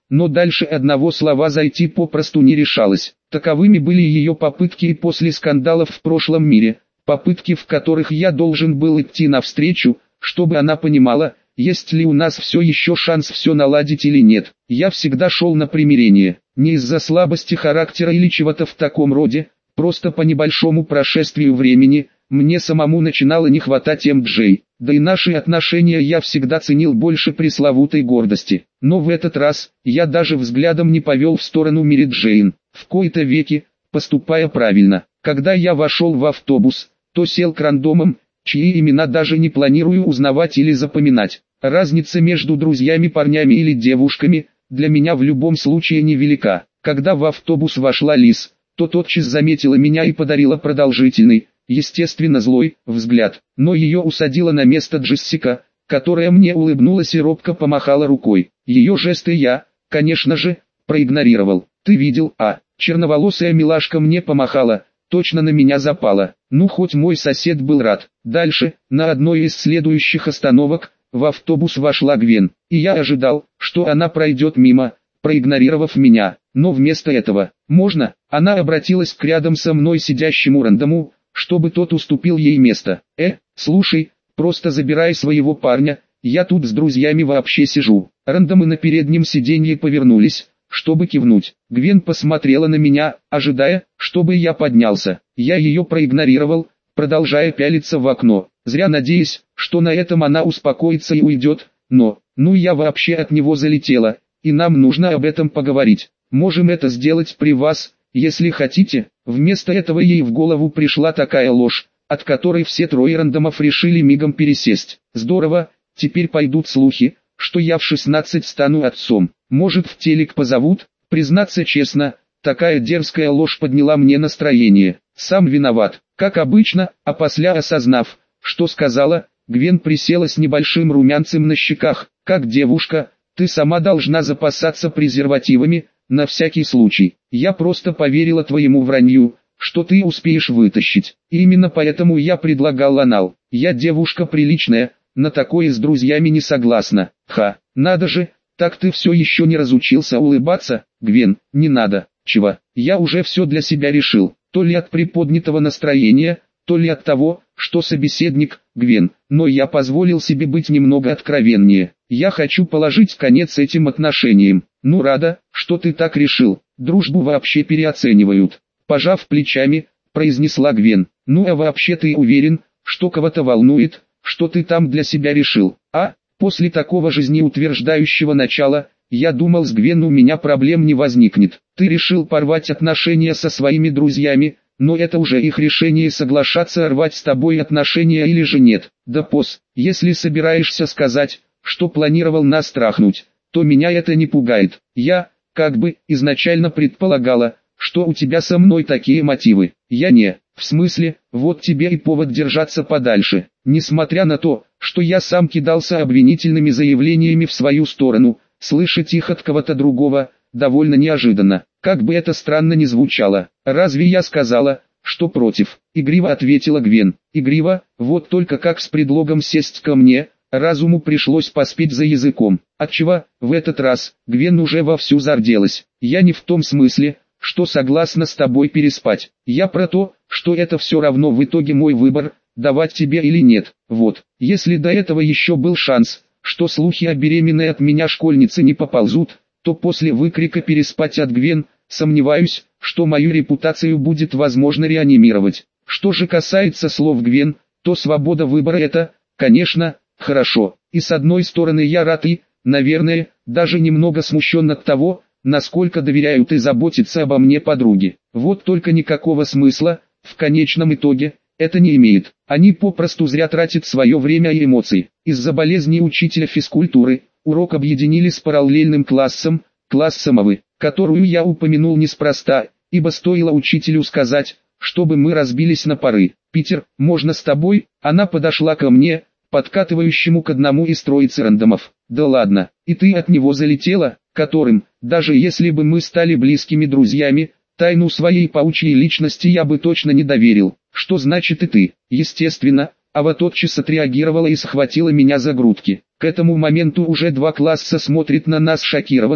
но дальше одного слова зайти попросту не решалась. Таковыми были ее попытки и после скандалов в прошлом мире, попытки, в которых я должен был идти навстречу, чтобы она понимала, есть ли у нас все еще шанс все наладить или нет. Я всегда шел на примирение, не из-за слабости характера или чего-то в таком роде, просто по небольшому прошествию времени, мне самому начинало не хватать эм джей, да и наши отношения я всегда ценил больше пресловутой гордости. Но в этот раз, я даже взглядом не повел в сторону Мэри Джейн, в кои-то веки, поступая правильно. Когда я вошел в автобус, то сел к рандомам, чьи имена даже не планирую узнавать или запоминать. Разница между друзьями парнями или девушками, для меня в любом случае невелика. Когда в автобус вошла Лиз, то тотчас заметила меня и подарила продолжительный, естественно злой, взгляд. Но ее усадила на место Джессика, которая мне улыбнулась и робко помахала рукой. Ее жесты я, конечно же, проигнорировал. «Ты видел, а?» Черноволосая милашка мне помахала, точно на меня запала. Ну хоть мой сосед был рад. Дальше, на одной из следующих остановок, в автобус вошла Гвен, и я ожидал, что она пройдет мимо, проигнорировав меня. Но вместо этого, можно, она обратилась к рядом со мной сидящему рандому, чтобы тот уступил ей место. «Э, слушай, просто забирай своего парня, я тут с друзьями вообще сижу». Рандомы на переднем сиденье повернулись, чтобы кивнуть. Гвен посмотрела на меня, ожидая, чтобы я поднялся. Я ее проигнорировал, продолжая пялиться в окно, зря надеясь, что на этом она успокоится и уйдет, но, ну я вообще от него залетела, и нам нужно об этом поговорить. Можем это сделать при вас, если хотите. Вместо этого ей в голову пришла такая ложь, от которой все трое рандомов решили мигом пересесть. Здорово, теперь пойдут слухи, что я в шестнадцать стану отцом. Может, в телек позовут? Признаться честно, такая дерзкая ложь подняла мне настроение. Сам виноват, как обычно, а после осознав, что сказала, Гвен присела с небольшим румянцем на щеках. Как девушка, ты сама должна запасаться презервативами, на всякий случай. Я просто поверила твоему вранью, что ты успеешь вытащить. И именно поэтому я предлагал анал. Я девушка приличная, на такое с друзьями не согласна. Ха, надо же, так ты все еще не разучился улыбаться? Гвен, не надо. Чего? Я уже все для себя решил. То ли от приподнятого настроения, то ли от того, что собеседник, Гвен, но я позволил себе быть немного откровеннее. Я хочу положить конец этим отношениям. Ну рада, что ты так решил. Дружбу вообще переоценивают. Пожав плечами, произнесла Гвен. Ну а вообще ты уверен, что кого-то волнует, что ты там для себя решил? А, после такого жизнеутверждающего начала, я думал, с Гвен у меня проблем не возникнет. Ты решил порвать отношения со своими друзьями, но это уже их решение соглашаться рвать с тобой отношения или же нет. Да пос, если собираешься сказать, что планировал нас трахнуть, то меня это не пугает. Я, как бы, изначально предполагала, что у тебя со мной такие мотивы. Я не, в смысле, вот тебе и повод держаться подальше. Несмотря на то, что я сам кидался обвинительными заявлениями в свою сторону, слышать их от кого-то другого, довольно неожиданно. Как бы это странно ни звучало. Разве я сказала, что против? Игриво ответила Гвен. Игриво, вот только как с предлогом сесть ко мне, разуму пришлось поспеть за языком. Отчего, в этот раз, Гвен уже вовсю зарделась. Я не в том смысле, что согласна с тобой переспать. Я про то, что это все равно в итоге мой выбор, давать тебе или нет. Вот, если до этого еще был шанс, что слухи о беременной от меня школьнице не поползут, то после выкрика переспать от Гвен, сомневаюсь, что мою репутацию будет возможно реанимировать. Что же касается слов Гвен, то свобода выбора это, конечно, хорошо. И с одной стороны я рад и, наверное, даже немного смущен от того, насколько доверяют и заботятся обо мне подруги. Вот только никакого смысла, в конечном итоге, это не имеет. Они попросту зря тратят свое время и эмоции. Из-за болезни учителя физкультуры, урок объединили с параллельным классом, классом АВы, которую я упомянул неспроста, ибо стоило учителю сказать, чтобы мы разбились на пары. «Питер, можно с тобой?» Она подошла ко мне, подкатывающему к одному из троицы рандомов. «Да ладно, и ты от него залетела?» Которым, даже если бы мы стали близкими друзьями, тайну своей паучьей личности я бы точно не доверил. Что значит и ты? Естественно, Ава тотчас отреагировала и схватила меня за грудки. К этому моменту уже два класса смотрят на нас шокированными,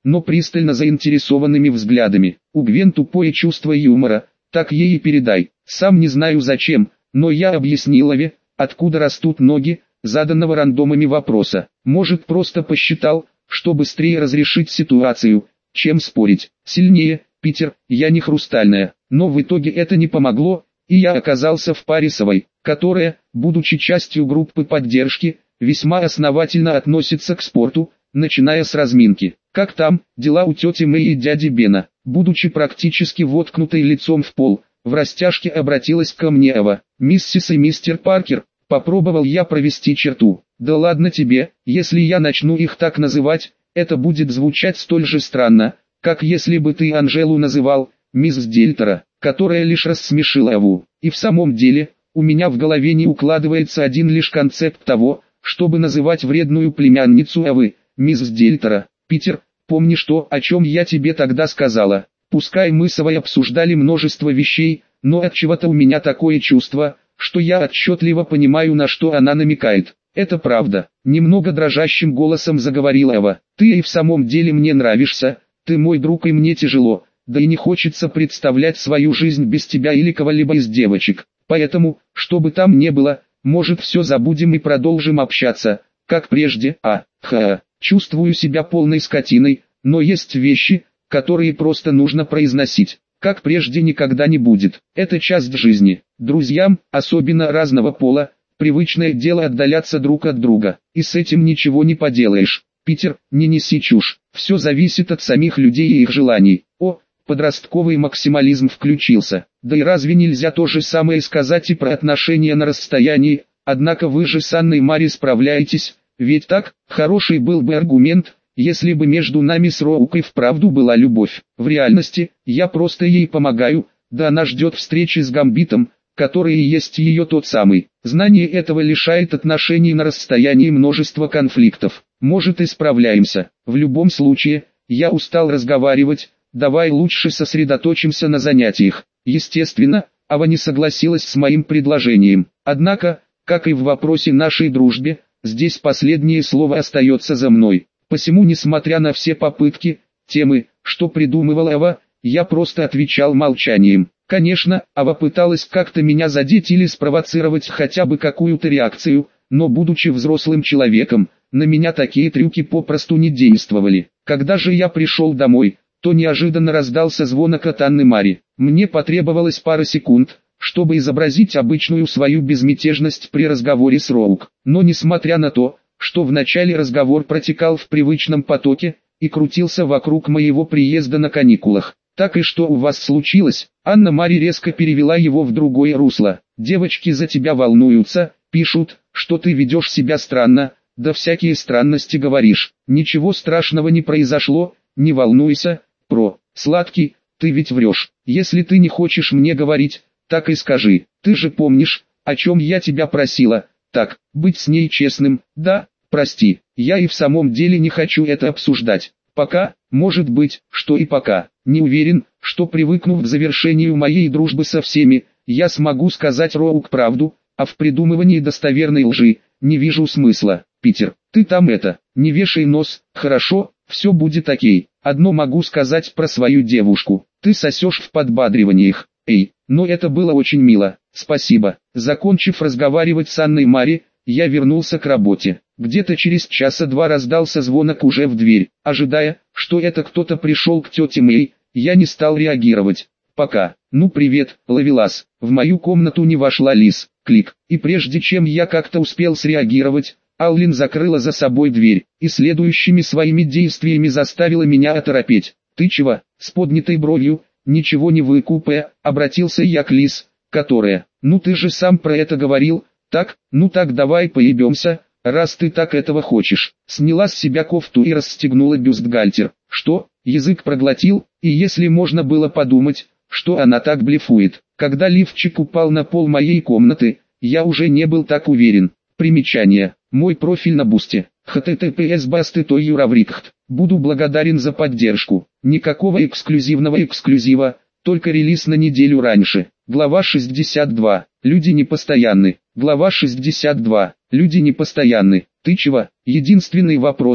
но пристально заинтересованными взглядами. У Гвен тупое чувство юмора, так ей и передай. Сам не знаю зачем, но я объяснил Эве, откуда растут ноги, заданного рандомами вопроса. Может, просто посчитал, что быстрее разрешить ситуацию, чем спорить. Сильнее, Питер, я не хрустальная. Но в итоге это не помогло, и я оказался в паре с Эвой, которая, будучи частью группы поддержки, весьма основательно относится к спорту, начиная с разминки. Как там, дела у тети Мэй и дяди Бена? Будучи практически воткнутой лицом в пол, в растяжке обратилась ко мне Эва. Миссис и мистер Паркер, попробовал я провести черту. Да ладно тебе, если я начну их так называть, это будет звучать столь же странно, как если бы ты Анжелу называл мисс Дельтера, которая лишь рассмешила Эву. И в самом деле, у меня в голове не укладывается один лишь концепт того, чтобы называть вредную племянницу Эвы мисс Дельтера. Питер, помнишь то, о чем я тебе тогда сказала? Пускай мы с Эвой обсуждали множество вещей, но от чего-то у меня такое чувство, что я отчетливо понимаю, на что она намекает. Это правда. Немного дрожащим голосом заговорила Эва. Ты и в самом деле мне нравишься, ты мой друг и мне тяжело, да и не хочется представлять свою жизнь без тебя или кого-либо из девочек. Поэтому, что бы там ни было, может, все забудем и продолжим общаться, как прежде. А, ха, чувствую себя полной скотиной, но есть вещи, которые просто нужно произносить. Как прежде никогда не будет. Это часть жизни. Друзьям, особенно разного пола, привычное дело отдаляться друг от друга. И с этим ничего не поделаешь. Питер, не неси чушь. Все зависит от самих людей и их желаний. О, подростковый максимализм включился. Да и разве нельзя то же самое сказать и про отношения на расстоянии? Однако вы же с Анной Мари справляетесь, ведь так? Хороший был бы аргумент, если бы между нами с Роукой вправду была любовь. В реальности, я просто ей помогаю, да она ждет встречи с Гамбитом, который и есть ее тот самый. Знание этого лишает отношений на расстоянии множества конфликтов. Может, и справляемся. В любом случае, я устал разговаривать, давай лучше сосредоточимся на занятиях. Естественно, Ава не согласилась с моим предложением. Однако, как и в вопросе нашей дружбе, здесь последнее слово остается за мной. Посему, несмотря на все попытки, темы, что придумывала Ава, я просто отвечал молчанием. Конечно, Ава пыталась как-то меня задеть или спровоцировать хотя бы какую-то реакцию, но будучи взрослым человеком, на меня такие трюки попросту не действовали. Когда же я пришел домой, то неожиданно раздался звонок от Анны Мари. Мне потребовалось пара секунд, чтобы изобразить обычную свою безмятежность при разговоре с Роук. Но несмотря на то, что в начале разговор протекал в привычном потоке и крутился вокруг моего приезда на каникулах. Так и что у вас случилось? Анна Мари резко перевела его в другое русло. Девочки за тебя волнуются, пишут, что ты ведешь себя странно, да всякие странности говоришь. Ничего страшного не произошло, не волнуйся, про, сладкий, ты ведь врешь. Если ты не хочешь мне говорить, так и скажи. Ты же помнишь, о чем я тебя просила. Так, быть с ней честным, да, прости, я и в самом деле не хочу это обсуждать. Пока, может быть, что и пока. Не уверен, что привыкнув к завершению моей дружбы со всеми, я смогу сказать Роук правду, а в придумывании достоверной лжи не вижу смысла. Питер, ты там это, не вешай нос, хорошо, все будет окей. Одно могу сказать про свою девушку, ты сосешь в подбадриваниях. Эй, но это было очень мило, спасибо. Закончив разговаривать с Анной Мари, я вернулся к работе. Где-то через часа два раздался звонок уже в дверь. Ожидая, что это кто-то пришел к тете Мэй, я не стал реагировать. Пока. Ну привет, Ловелас. В мою комнату не вошла Лиз. Клик. И прежде чем я как-то успел среагировать, Аллин закрыла за собой дверь, и следующими своими действиями заставила меня оторопеть. Ты чего? С поднятой бровью, ничего не выкупая, обратился я к Лиз, которая, ну ты же сам про это говорил, так, ну так давай поебемся, раз ты так этого хочешь. Сняла с себя кофту и расстегнула бюстгальтер. Что, язык проглотил, и если можно было подумать, что она так блефует. Когда лифчик упал на пол моей комнаты, я уже не был так уверен. Примечание. Мой профиль на Бусте. эйч ти ти пи эс басты точка юраврикхт. Буду благодарен за поддержку. Никакого эксклюзивного эксклюзива, только релиз на неделю раньше. Глава шестьдесят два. Люди непостоянны. Глава шестьдесят два. Люди непостоянны. Ты чего? Единственный вопрос,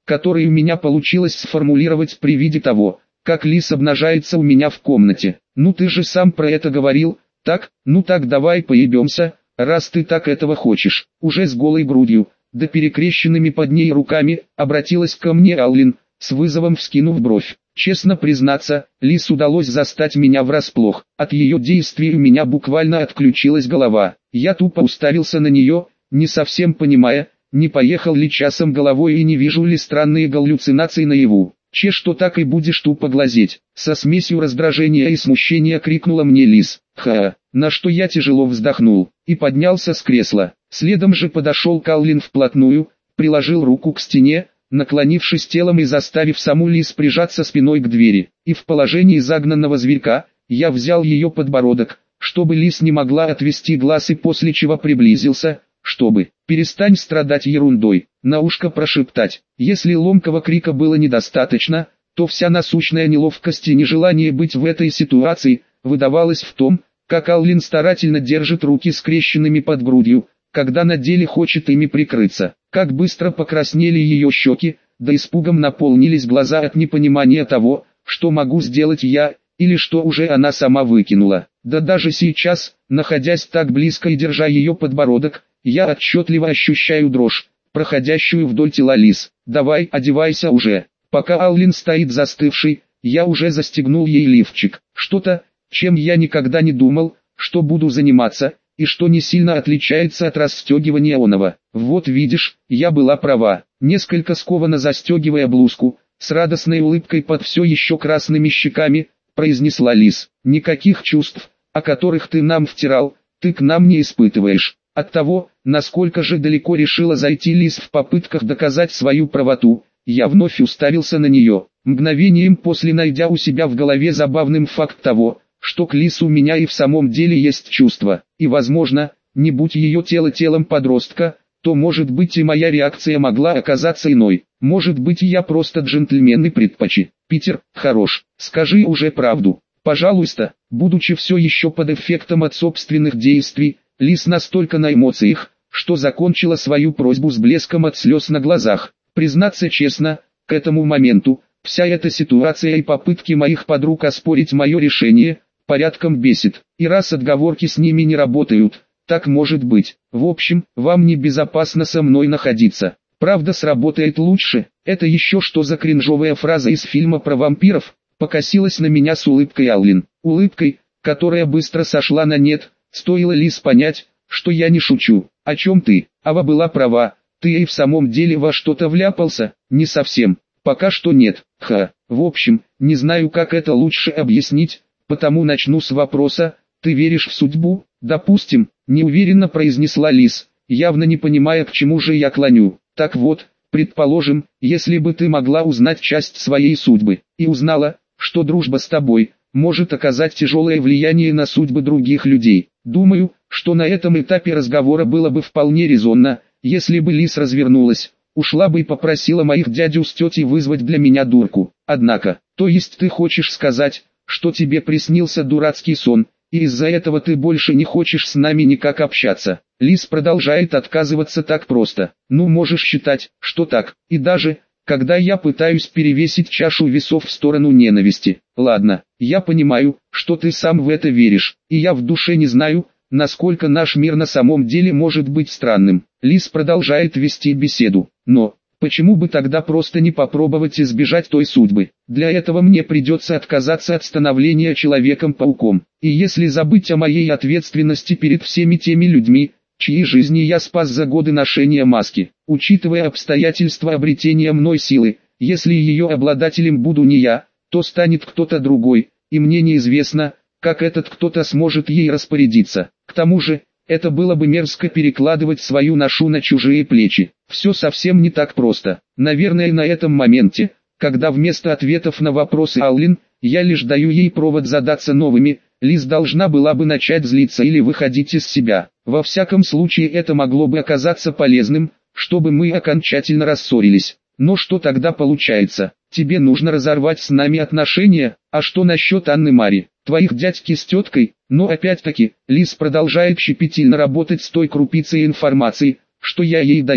который у меня получилось сформулировать при виде того, как лис обнажается у меня в комнате. «Ну ты же сам про это говорил, так, ну так давай поебемся, раз ты так этого хочешь». Уже с голой грудью, да перекрещенными под ней руками, обратилась ко мне Аллин, с вызовом вскинув бровь. Честно признаться, лис удалось застать меня врасплох. От ее действий у меня буквально отключилась голова. Я тупо уставился на нее, не совсем понимая, не поехал ли часом головой и не вижу ли странные галлюцинации наяву. «Че, что так и будешь тупо глазеть?» Со смесью раздражения и смущения крикнула мне лис. «Ха!» На что я тяжело вздохнул и поднялся с кресла. Следом же подошел Каллин вплотную, приложил руку к стене, наклонившись телом и заставив саму лис прижаться спиной к двери. И в положении загнанного зверька, я взял ее подбородок, чтобы лис не могла отвести глаз, и после чего приблизился, чтобы «перестань страдать ерундой», на ушко прошептать. Если ломкого крика было недостаточно, то вся насущная неловкость и нежелание быть в этой ситуации выдавалась в том, как Аллин старательно держит руки скрещенными под грудью, когда на деле хочет ими прикрыться. Как быстро покраснели ее щеки, да испугом наполнились глаза от непонимания того, что могу сделать я, или что уже она сама выкинула. Да даже сейчас, находясь так близко и держа ее подбородок, я отчетливо ощущаю дрожь, проходящую вдоль тела лис. «Давай, одевайся уже». Пока Аллин стоит застывший, я уже застегнул ей лифчик. Что-то, чем я никогда не думал, что буду заниматься, и что не сильно отличается от расстегивания оного. «Вот видишь, я была права». Несколько скованно застегивая блузку, с радостной улыбкой под все еще красными щеками, произнесла лис. «Никаких чувств, о которых ты нам втирал, ты к нам не испытываешь». От того, насколько же далеко решила зайти лис в попытках доказать свою правоту, я вновь уставился на нее, мгновением после найдя у себя в голове забавным факт того, что к лису у меня и в самом деле есть чувства, и возможно, не будь ее тело телом подростка, то может быть и моя реакция могла оказаться иной. Может быть, я просто джентльмен и предпочи. «Питер, хорош, скажи уже правду, пожалуйста». Будучи все еще под эффектом от собственных действий, лис настолько на эмоциях, что закончила свою просьбу с блеском от слез на глазах. Признаться честно, к этому моменту, вся эта ситуация и попытки моих подруг оспорить мое решение, порядком бесит. И раз отговорки с ними не работают, так может быть. В общем, вам небезопасно со мной находиться. Правда, сработает лучше. Это еще что за кринжовая фраза из фильма про вампиров? Покосилась на меня с улыбкой Аллин. Улыбкой, которая быстро сошла на нет. Стоило лис понять, что я не шучу. «О чем ты?» Ава была права. «Ты и в самом деле во что-то вляпался?» «Не совсем. Пока что нет. Ха. В общем, не знаю, как это лучше объяснить, потому начну с вопроса. Ты веришь в судьбу?» «Допустим», — неуверенно произнесла лис, явно не понимая, к чему же я клоню. «Так вот, предположим, если бы ты могла узнать часть своей судьбы, и узнала, что дружба с тобой может оказать тяжелое влияние на судьбы других людей. Думаю, что на этом этапе разговора было бы вполне резонно, если бы лис развернулась, ушла бы и попросила моих дядю с тетей вызвать для меня дурку. Однако, то есть ты хочешь сказать, что тебе приснился дурацкий сон, и из-за этого ты больше не хочешь с нами никак общаться?» Лис продолжает отказываться так просто. «Ну, можешь считать, что так, и даже, когда я пытаюсь перевесить чашу весов в сторону ненависти. Ладно, я понимаю, что ты сам в это веришь, и я в душе не знаю, насколько наш мир на самом деле может быть странным». Лис продолжает вести беседу. «Но, почему бы тогда просто не попробовать избежать той судьбы? Для этого мне придется отказаться от становления Человеком-пауком. И если забыть о моей ответственности перед всеми теми людьми, чьи жизни я спас за годы ношения маски, учитывая обстоятельства обретения мной силы, если ее обладателем буду не я, то станет кто-то другой, и мне неизвестно, как этот кто-то сможет ей распорядиться. К тому же, это было бы мерзко перекладывать свою ношу на чужие плечи. Все совсем не так просто. Наверное, на этом моменте, когда вместо ответов на вопросы Аллин, я лишь даю ей провод задаться новыми, лис должна была бы начать злиться или выходить из себя. Во всяком случае, это могло бы оказаться полезным, чтобы мы окончательно рассорились. Но что тогда получается? Тебе нужно разорвать с нами отношения? А что насчет Анны Мари, твоих дядьки с теткой? Но опять-таки, лис продолжает щепетильно работать с той крупицей информации, что я ей даю.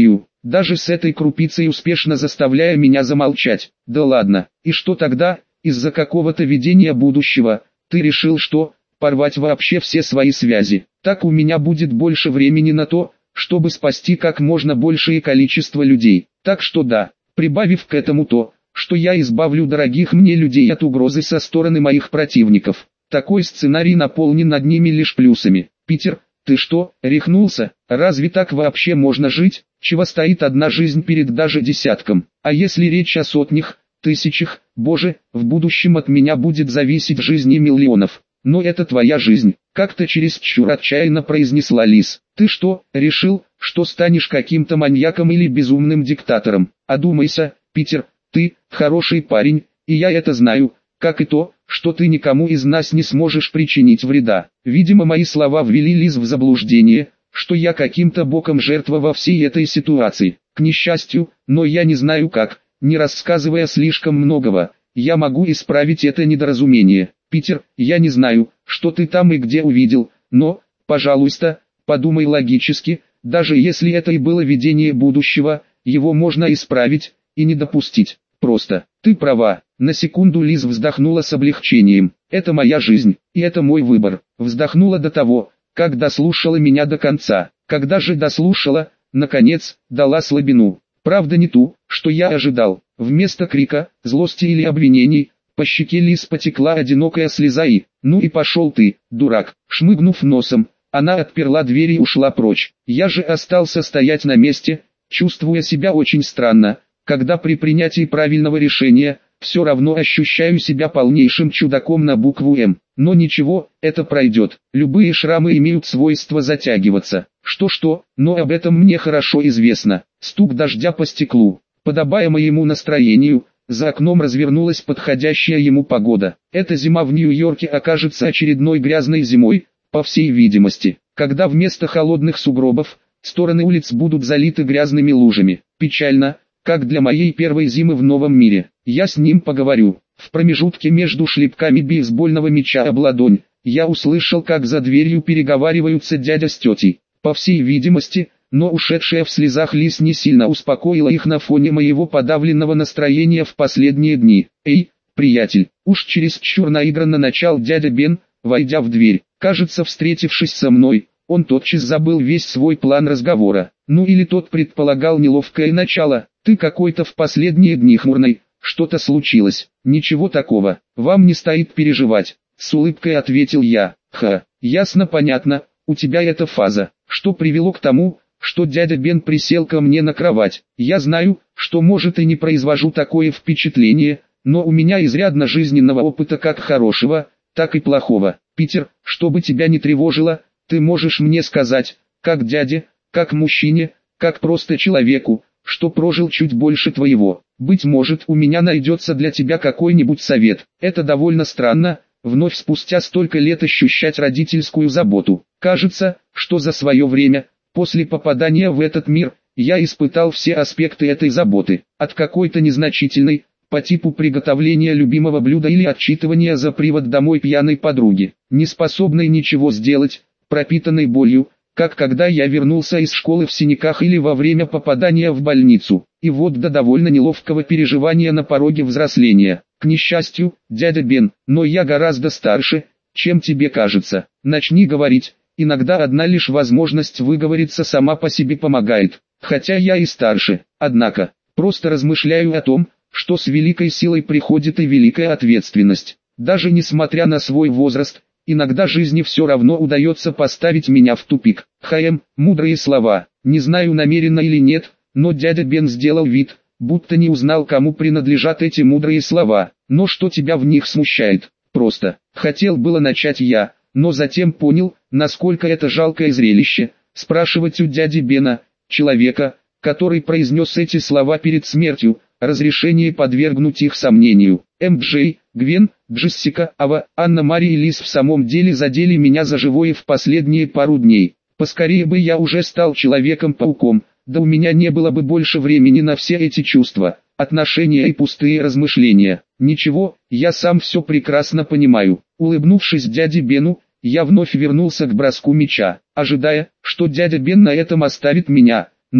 даже с этой крупицей успешно заставляя меня замолчать. Да ладно, и что тогда, из-за какого-то видения будущего, ты решил что, порвать вообще все свои связи? Так у меня будет больше времени на то, чтобы спасти как можно большее количество людей. Так что да, прибавив к этому то, что я избавлю дорогих мне людей от угрозы со стороны моих противников. Такой сценарий наполнен над ними лишь плюсами. Питер, ты что, рехнулся? Разве так вообще можно жить? Чего стоит одна жизнь перед даже десятком? А если речь о сотнях, тысячах, боже, в будущем от меня будет зависеть жизни миллионов. Но это твоя жизнь, как-то чересчур отчаянно произнесла Лиз. Ты что, решил, что станешь каким-то маньяком или безумным диктатором? Одумайся, Питер, ты хороший парень, и я это знаю, как и то, что ты никому из нас не сможешь причинить вреда. Видимо, мои слова ввели Лиз в заблуждение, что я каким-то боком жертва во всей этой ситуации. К несчастью, но я не знаю как, не рассказывая слишком многого, я могу исправить это недоразумение. Питер, я не знаю, что ты там и где увидел, но, пожалуйста, подумай логически, даже если это и было видение будущего, его можно исправить и не допустить. Просто, ты права. На секунду Лиз вздохнула с облегчением. Это моя жизнь, и это мой выбор. Вздохнула до того, как дослушала меня до конца. Когда же дослушала, наконец, дала слабину. Правда не ту, что я ожидал. Вместо крика, злости или обвинений, по щеке Лиз потекла одинокая слеза и, ну и пошел ты, дурак. Шмыгнув носом, она отперла дверь и ушла прочь. Я же остался стоять на месте, чувствуя себя очень странно, когда при принятии правильного решения, все равно ощущаю себя полнейшим чудаком на букву «М». Но ничего, это пройдет. Любые шрамы имеют свойство затягиваться. Что-что, но об этом мне хорошо известно. Стук дождя по стеклу. Подобая моему настроению, за окном развернулась подходящая ему погода. Эта зима в Нью-Йорке окажется очередной грязной зимой, по всей видимости, когда вместо холодных сугробов, стороны улиц будут залиты грязными лужами. Печально, как для моей первой зимы в новом мире. Я с ним поговорю. В промежутке между шлепками бейсбольного мяча об ладонь, я услышал, как за дверью переговариваются дядя с тетей. По всей видимости, но ушедшая в слезах Лиз не сильно успокоила их на фоне моего подавленного настроения в последние дни. «Эй, приятель!» Уж чересчур наигранно начал дядя Бен, войдя в дверь. Кажется, встретившись со мной, он тотчас забыл весь свой план разговора. Ну или тот предполагал неловкое начало. «Ты какой-то в последние дни хмурный, что-то случилось?» «Ничего такого, вам не стоит переживать», — с улыбкой ответил я. «Ха, ясно-понятно, у тебя эта фаза, что привело к тому, что дядя Бен присел ко мне на кровать. Я знаю, что может и не произвожу такое впечатление, но у меня изрядно жизненного опыта как хорошего, так и плохого. Питер, чтобы тебя не тревожило, ты можешь мне сказать, как дяде, как мужчине, как просто человеку, что прожил чуть больше твоего. Быть может, у меня найдется для тебя какой-нибудь совет. Это довольно странно, вновь спустя столько лет ощущать родительскую заботу. Кажется, что за свое время, после попадания в этот мир, я испытал все аспекты этой заботы. От какой-то незначительной, по типу приготовления любимого блюда или отчитывания за привод домой пьяной подруги, не способной ничего сделать, пропитанной болью, как когда я вернулся из школы в синяках или во время попадания в больницу, и вот до довольно неловкого переживания на пороге взросления. К несчастью, дядя Бен, но я гораздо старше, чем тебе кажется. Начни говорить, иногда одна лишь возможность выговориться сама по себе помогает, хотя я и старше, однако, просто размышляю о том, что с великой силой приходит и великая ответственность. Даже несмотря на свой возраст, иногда жизни все равно удается поставить меня в тупик. Хм, мудрые слова. Не знаю, намеренно или нет, но дядя Бен сделал вид, будто не узнал, кому принадлежат эти мудрые слова. Но что тебя в них смущает? Просто. Хотел было начать я, но затем понял, насколько это жалкое зрелище, спрашивать у дяди Бена, человека, который произнес эти слова перед смертью, разрешение подвергнуть их сомнению. Эм Джей, Гвен, Джессика, Ава, Анна-Мария и Лиз в самом деле задели меня за живое в последние пару дней. Поскорее бы я уже стал Человеком-пауком, да у меня не было бы больше времени на все эти чувства, отношения и пустые размышления. Ничего, я сам все прекрасно понимаю. Улыбнувшись дяде Бену, я вновь вернулся к броску мяча, ожидая, что дядя Бен на этом оставит меня, но,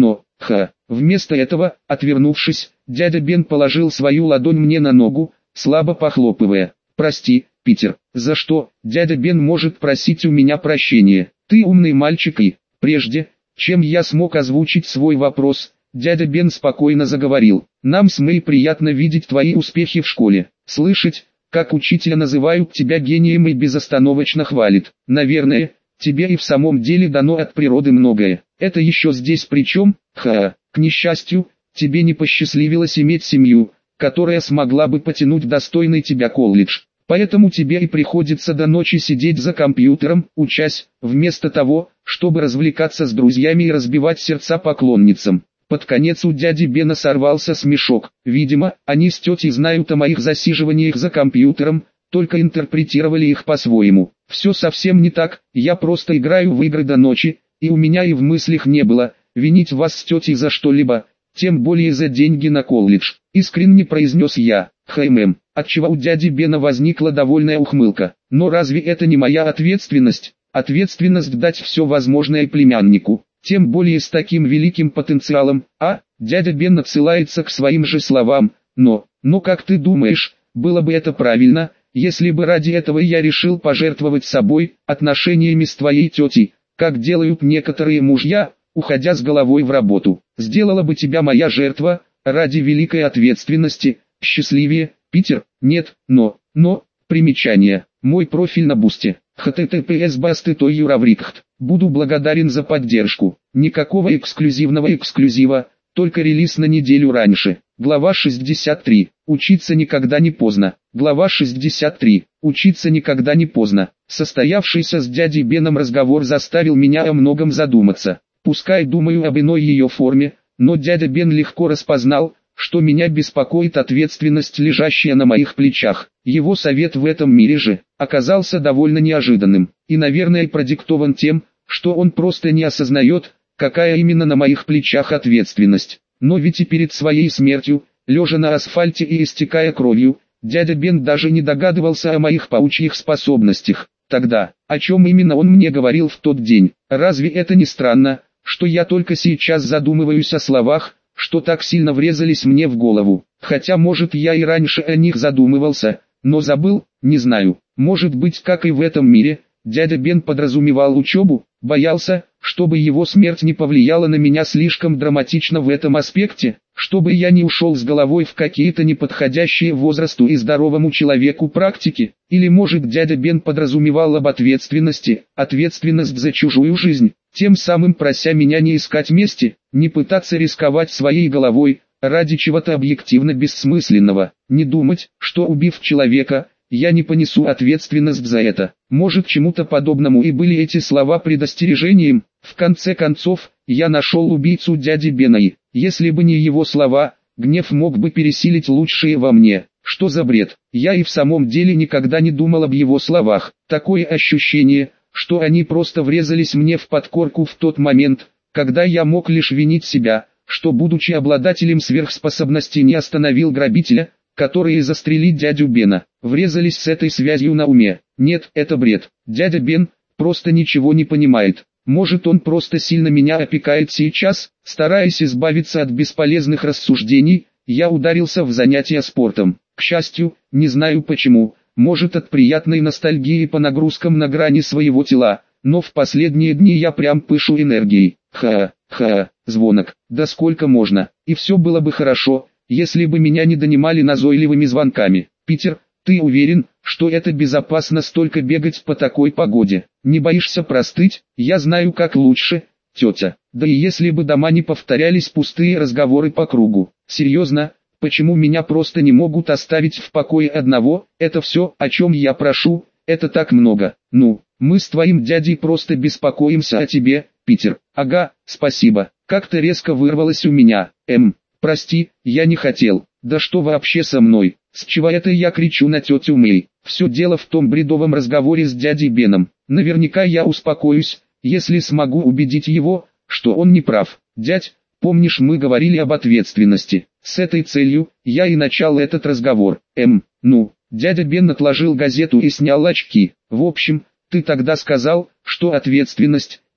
Ха. Вместо этого, отвернувшись, дядя Бен положил свою ладонь мне на ногу, слабо похлопывая. «Прости, Питер». «За что?» «Дядя Бен может просить у меня прощения. Ты умный мальчик и...» Прежде, чем я смог озвучить свой вопрос, дядя Бен спокойно заговорил. «Нам с Мэй приятно видеть твои успехи в школе, слышать, как учителя называют тебя гением и безостановочно хвалит. Наверное, тебе и в самом деле дано от природы многое. Это еще здесь при чем? Ха, к несчастью, тебе не посчастливилось иметь семью, которая смогла бы потянуть достойный тебя колледж. Поэтому тебе и приходится до ночи сидеть за компьютером, учась, вместо того, чтобы развлекаться с друзьями и разбивать сердца поклонницам». Под конец у дяди Бена сорвался смешок. Видимо, они с тетей знают о моих засиживаниях за компьютером, только интерпретировали их по-своему. Все совсем не так, я просто играю в игры до ночи, и у меня и в мыслях не было винить вас с тетей за что-либо, тем более за деньги на колледж. Искренне произнес я. Хэм, отчего у дяди Бена возникла довольная ухмылка. Но разве это не моя ответственность? Ответственность дать все возможное племяннику, тем более с таким великим потенциалом. А, дядя Бен отсылается к своим же словам. Но, но как ты думаешь, было бы это правильно, если бы ради этого я решил пожертвовать собой, отношениями с твоей тетей, как делают некоторые мужья, уходя с головой в работу? Сделала бы тебя моя жертва, ради великой ответственности, счастливее, Питер? Нет, но, но, примечание, мой профиль на Бусте, https басты той юраврикхт. Буду благодарен за поддержку. Никакого эксклюзивного эксклюзива, только релиз на неделю раньше. Глава шестьдесят три. Учиться никогда не поздно. Глава шестьдесят три. Учиться никогда не поздно. Состоявшийся с дядей Беном разговор заставил меня о многом задуматься. Пускай думаю об иной ее форме, но дядя Бен легко распознал, что меня беспокоит ответственность, лежащая на моих плечах. Его совет в этом мире же оказался довольно неожиданным, и, наверное, продиктован тем, что он просто не осознает, какая именно на моих плечах ответственность. Но ведь и перед своей смертью, лежа на асфальте и истекая кровью, дядя Бен даже не догадывался о моих паучьих способностях. Тогда, о чем именно он мне говорил в тот день? Разве это не странно, что я только сейчас задумываюсь о словах, что так сильно врезались мне в голову? Хотя, может, я и раньше о них задумывался, но забыл, не знаю. Может быть, как и в этом мире, дядя Бен подразумевал учебу, боялся, чтобы его смерть не повлияла на меня слишком драматично в этом аспекте, чтобы я не ушел с головой в какие-то неподходящие возрасту и здоровому человеку практики. Или может дядя Бен подразумевал об ответственности, ответственность за чужую жизнь, тем самым прося меня не искать мести, не пытаться рисковать своей головой, ради чего-то объективно бессмысленного, не думать, что убив человека, я не понесу ответственность за это. Может, чему-то подобному и были эти слова предостережением. В конце концов, я нашел убийцу дяди Бена и, если бы не его слова, гнев мог бы пересилить лучшее во мне. Что за бред? Я и в самом деле никогда не думал об его словах. Такое ощущение, что они просто врезались мне в подкорку в тот момент, когда я мог лишь винить себя, что, будучи обладателем сверхспособностей, не остановил грабителя, которые застрелить дядю Бена. Врезались с этой связью на уме. Нет, это бред. Дядя Бен просто ничего не понимает. Может, он просто сильно меня опекает сейчас? Стараясь избавиться от бесполезных рассуждений, я ударился в занятия спортом. К счастью, не знаю почему, может, от приятной ностальгии по нагрузкам на грани своего тела, но в последние дни я прям пышу энергией. Ха-ха, звонок, да сколько можно, и все было бы хорошо, если бы меня не донимали назойливыми звонками. Питер, ты уверен, что это безопасно столько бегать по такой погоде? Не боишься простыть? Я знаю, как лучше, тетя. Да и если бы дома не повторялись пустые разговоры по кругу. Серьезно, почему меня просто не могут оставить в покое одного? Это все, о чем я прошу, это так много. Ну, мы с твоим дядей просто беспокоимся о тебе, Питер. Ага, спасибо. Как-то резко вырвалось у меня. Эм, прости, я не хотел. Да что вообще со мной? С чего это я кричу на тетю Мэй? Все дело в том бредовом разговоре с дядей Беном. Наверняка я успокоюсь, если смогу убедить его, что он не прав. Дядь, помнишь, мы говорили об ответственности? С этой целью я и начал этот разговор. Эм, ну, дядя Бен отложил газету и снял очки. В общем, ты тогда сказал, что ответственность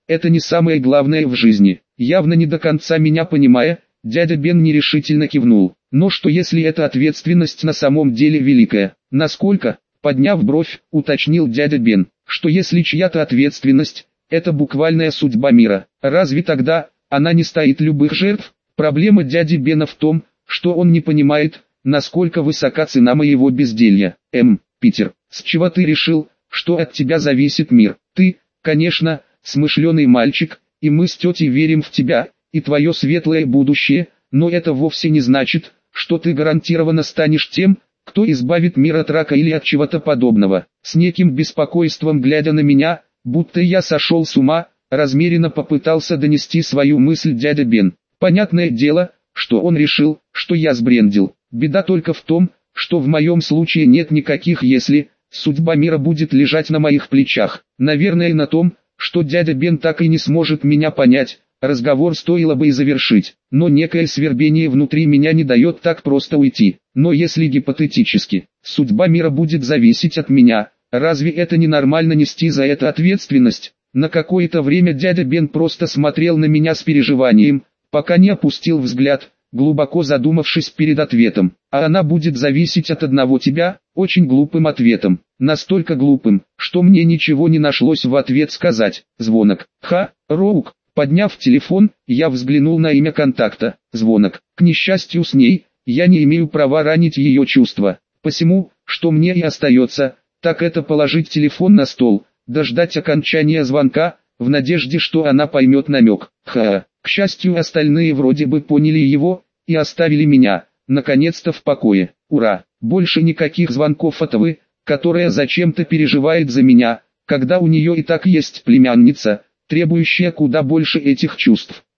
это не самое главное в жизни. Явно не до конца меня понимая, дядя Бен нерешительно кивнул. Но что если эта ответственность на самом деле великая? Насколько? Подняв бровь, уточнил дядя Бен. Что если чья-то ответственность – это буквальная судьба мира? Разве тогда она не стоит любых жертв? Проблема дяди Бена в том, что он не понимает, насколько высока цена моего безделья. Эм, Питер, с чего ты решил, что от тебя зависит мир? Ты, конечно, смышленый мальчик, и мы с тетей верим в тебя и твое светлое будущее, но это вовсе не значит, что ты гарантированно станешь тем, кто избавит мир от рака или от чего-то подобного. С неким беспокойством глядя на меня, будто я сошел с ума, размеренно попытался донести свою мысль дядя Бен. Понятное дело, что он решил, что я сбрендил. Беда только в том, что в моем случае нет никаких «если», судьба мира будет лежать на моих плечах. Наверное, на том, что дядя Бен так и не сможет меня понять, разговор стоило бы и завершить. Но некое свербение внутри меня не дает так просто уйти. Но если гипотетически, судьба мира будет зависеть от меня, разве это не нормально нести за это ответственность? На какое-то время дядя Бен просто смотрел на меня с переживанием, пока не опустил взгляд, глубоко задумавшись перед ответом. А она будет зависеть от одного тебя? Очень глупым ответом. Настолько глупым, что мне ничего не нашлось в ответ сказать. Звонок. Ха, Роук. Подняв телефон, я взглянул на имя контакта. Звонок. К несчастью с ней, я не имею права ранить ее чувства. Посему, что мне и остается, так это положить телефон на стол, дождать окончания звонка, в надежде, что она поймет намек. Ха. К счастью, остальные вроде бы поняли его, и оставили меня, наконец-то, в покое. Ура! Больше никаких звонков от вы, которая зачем-то переживает за меня, когда у нее и так есть племянница, требующая куда больше этих чувств.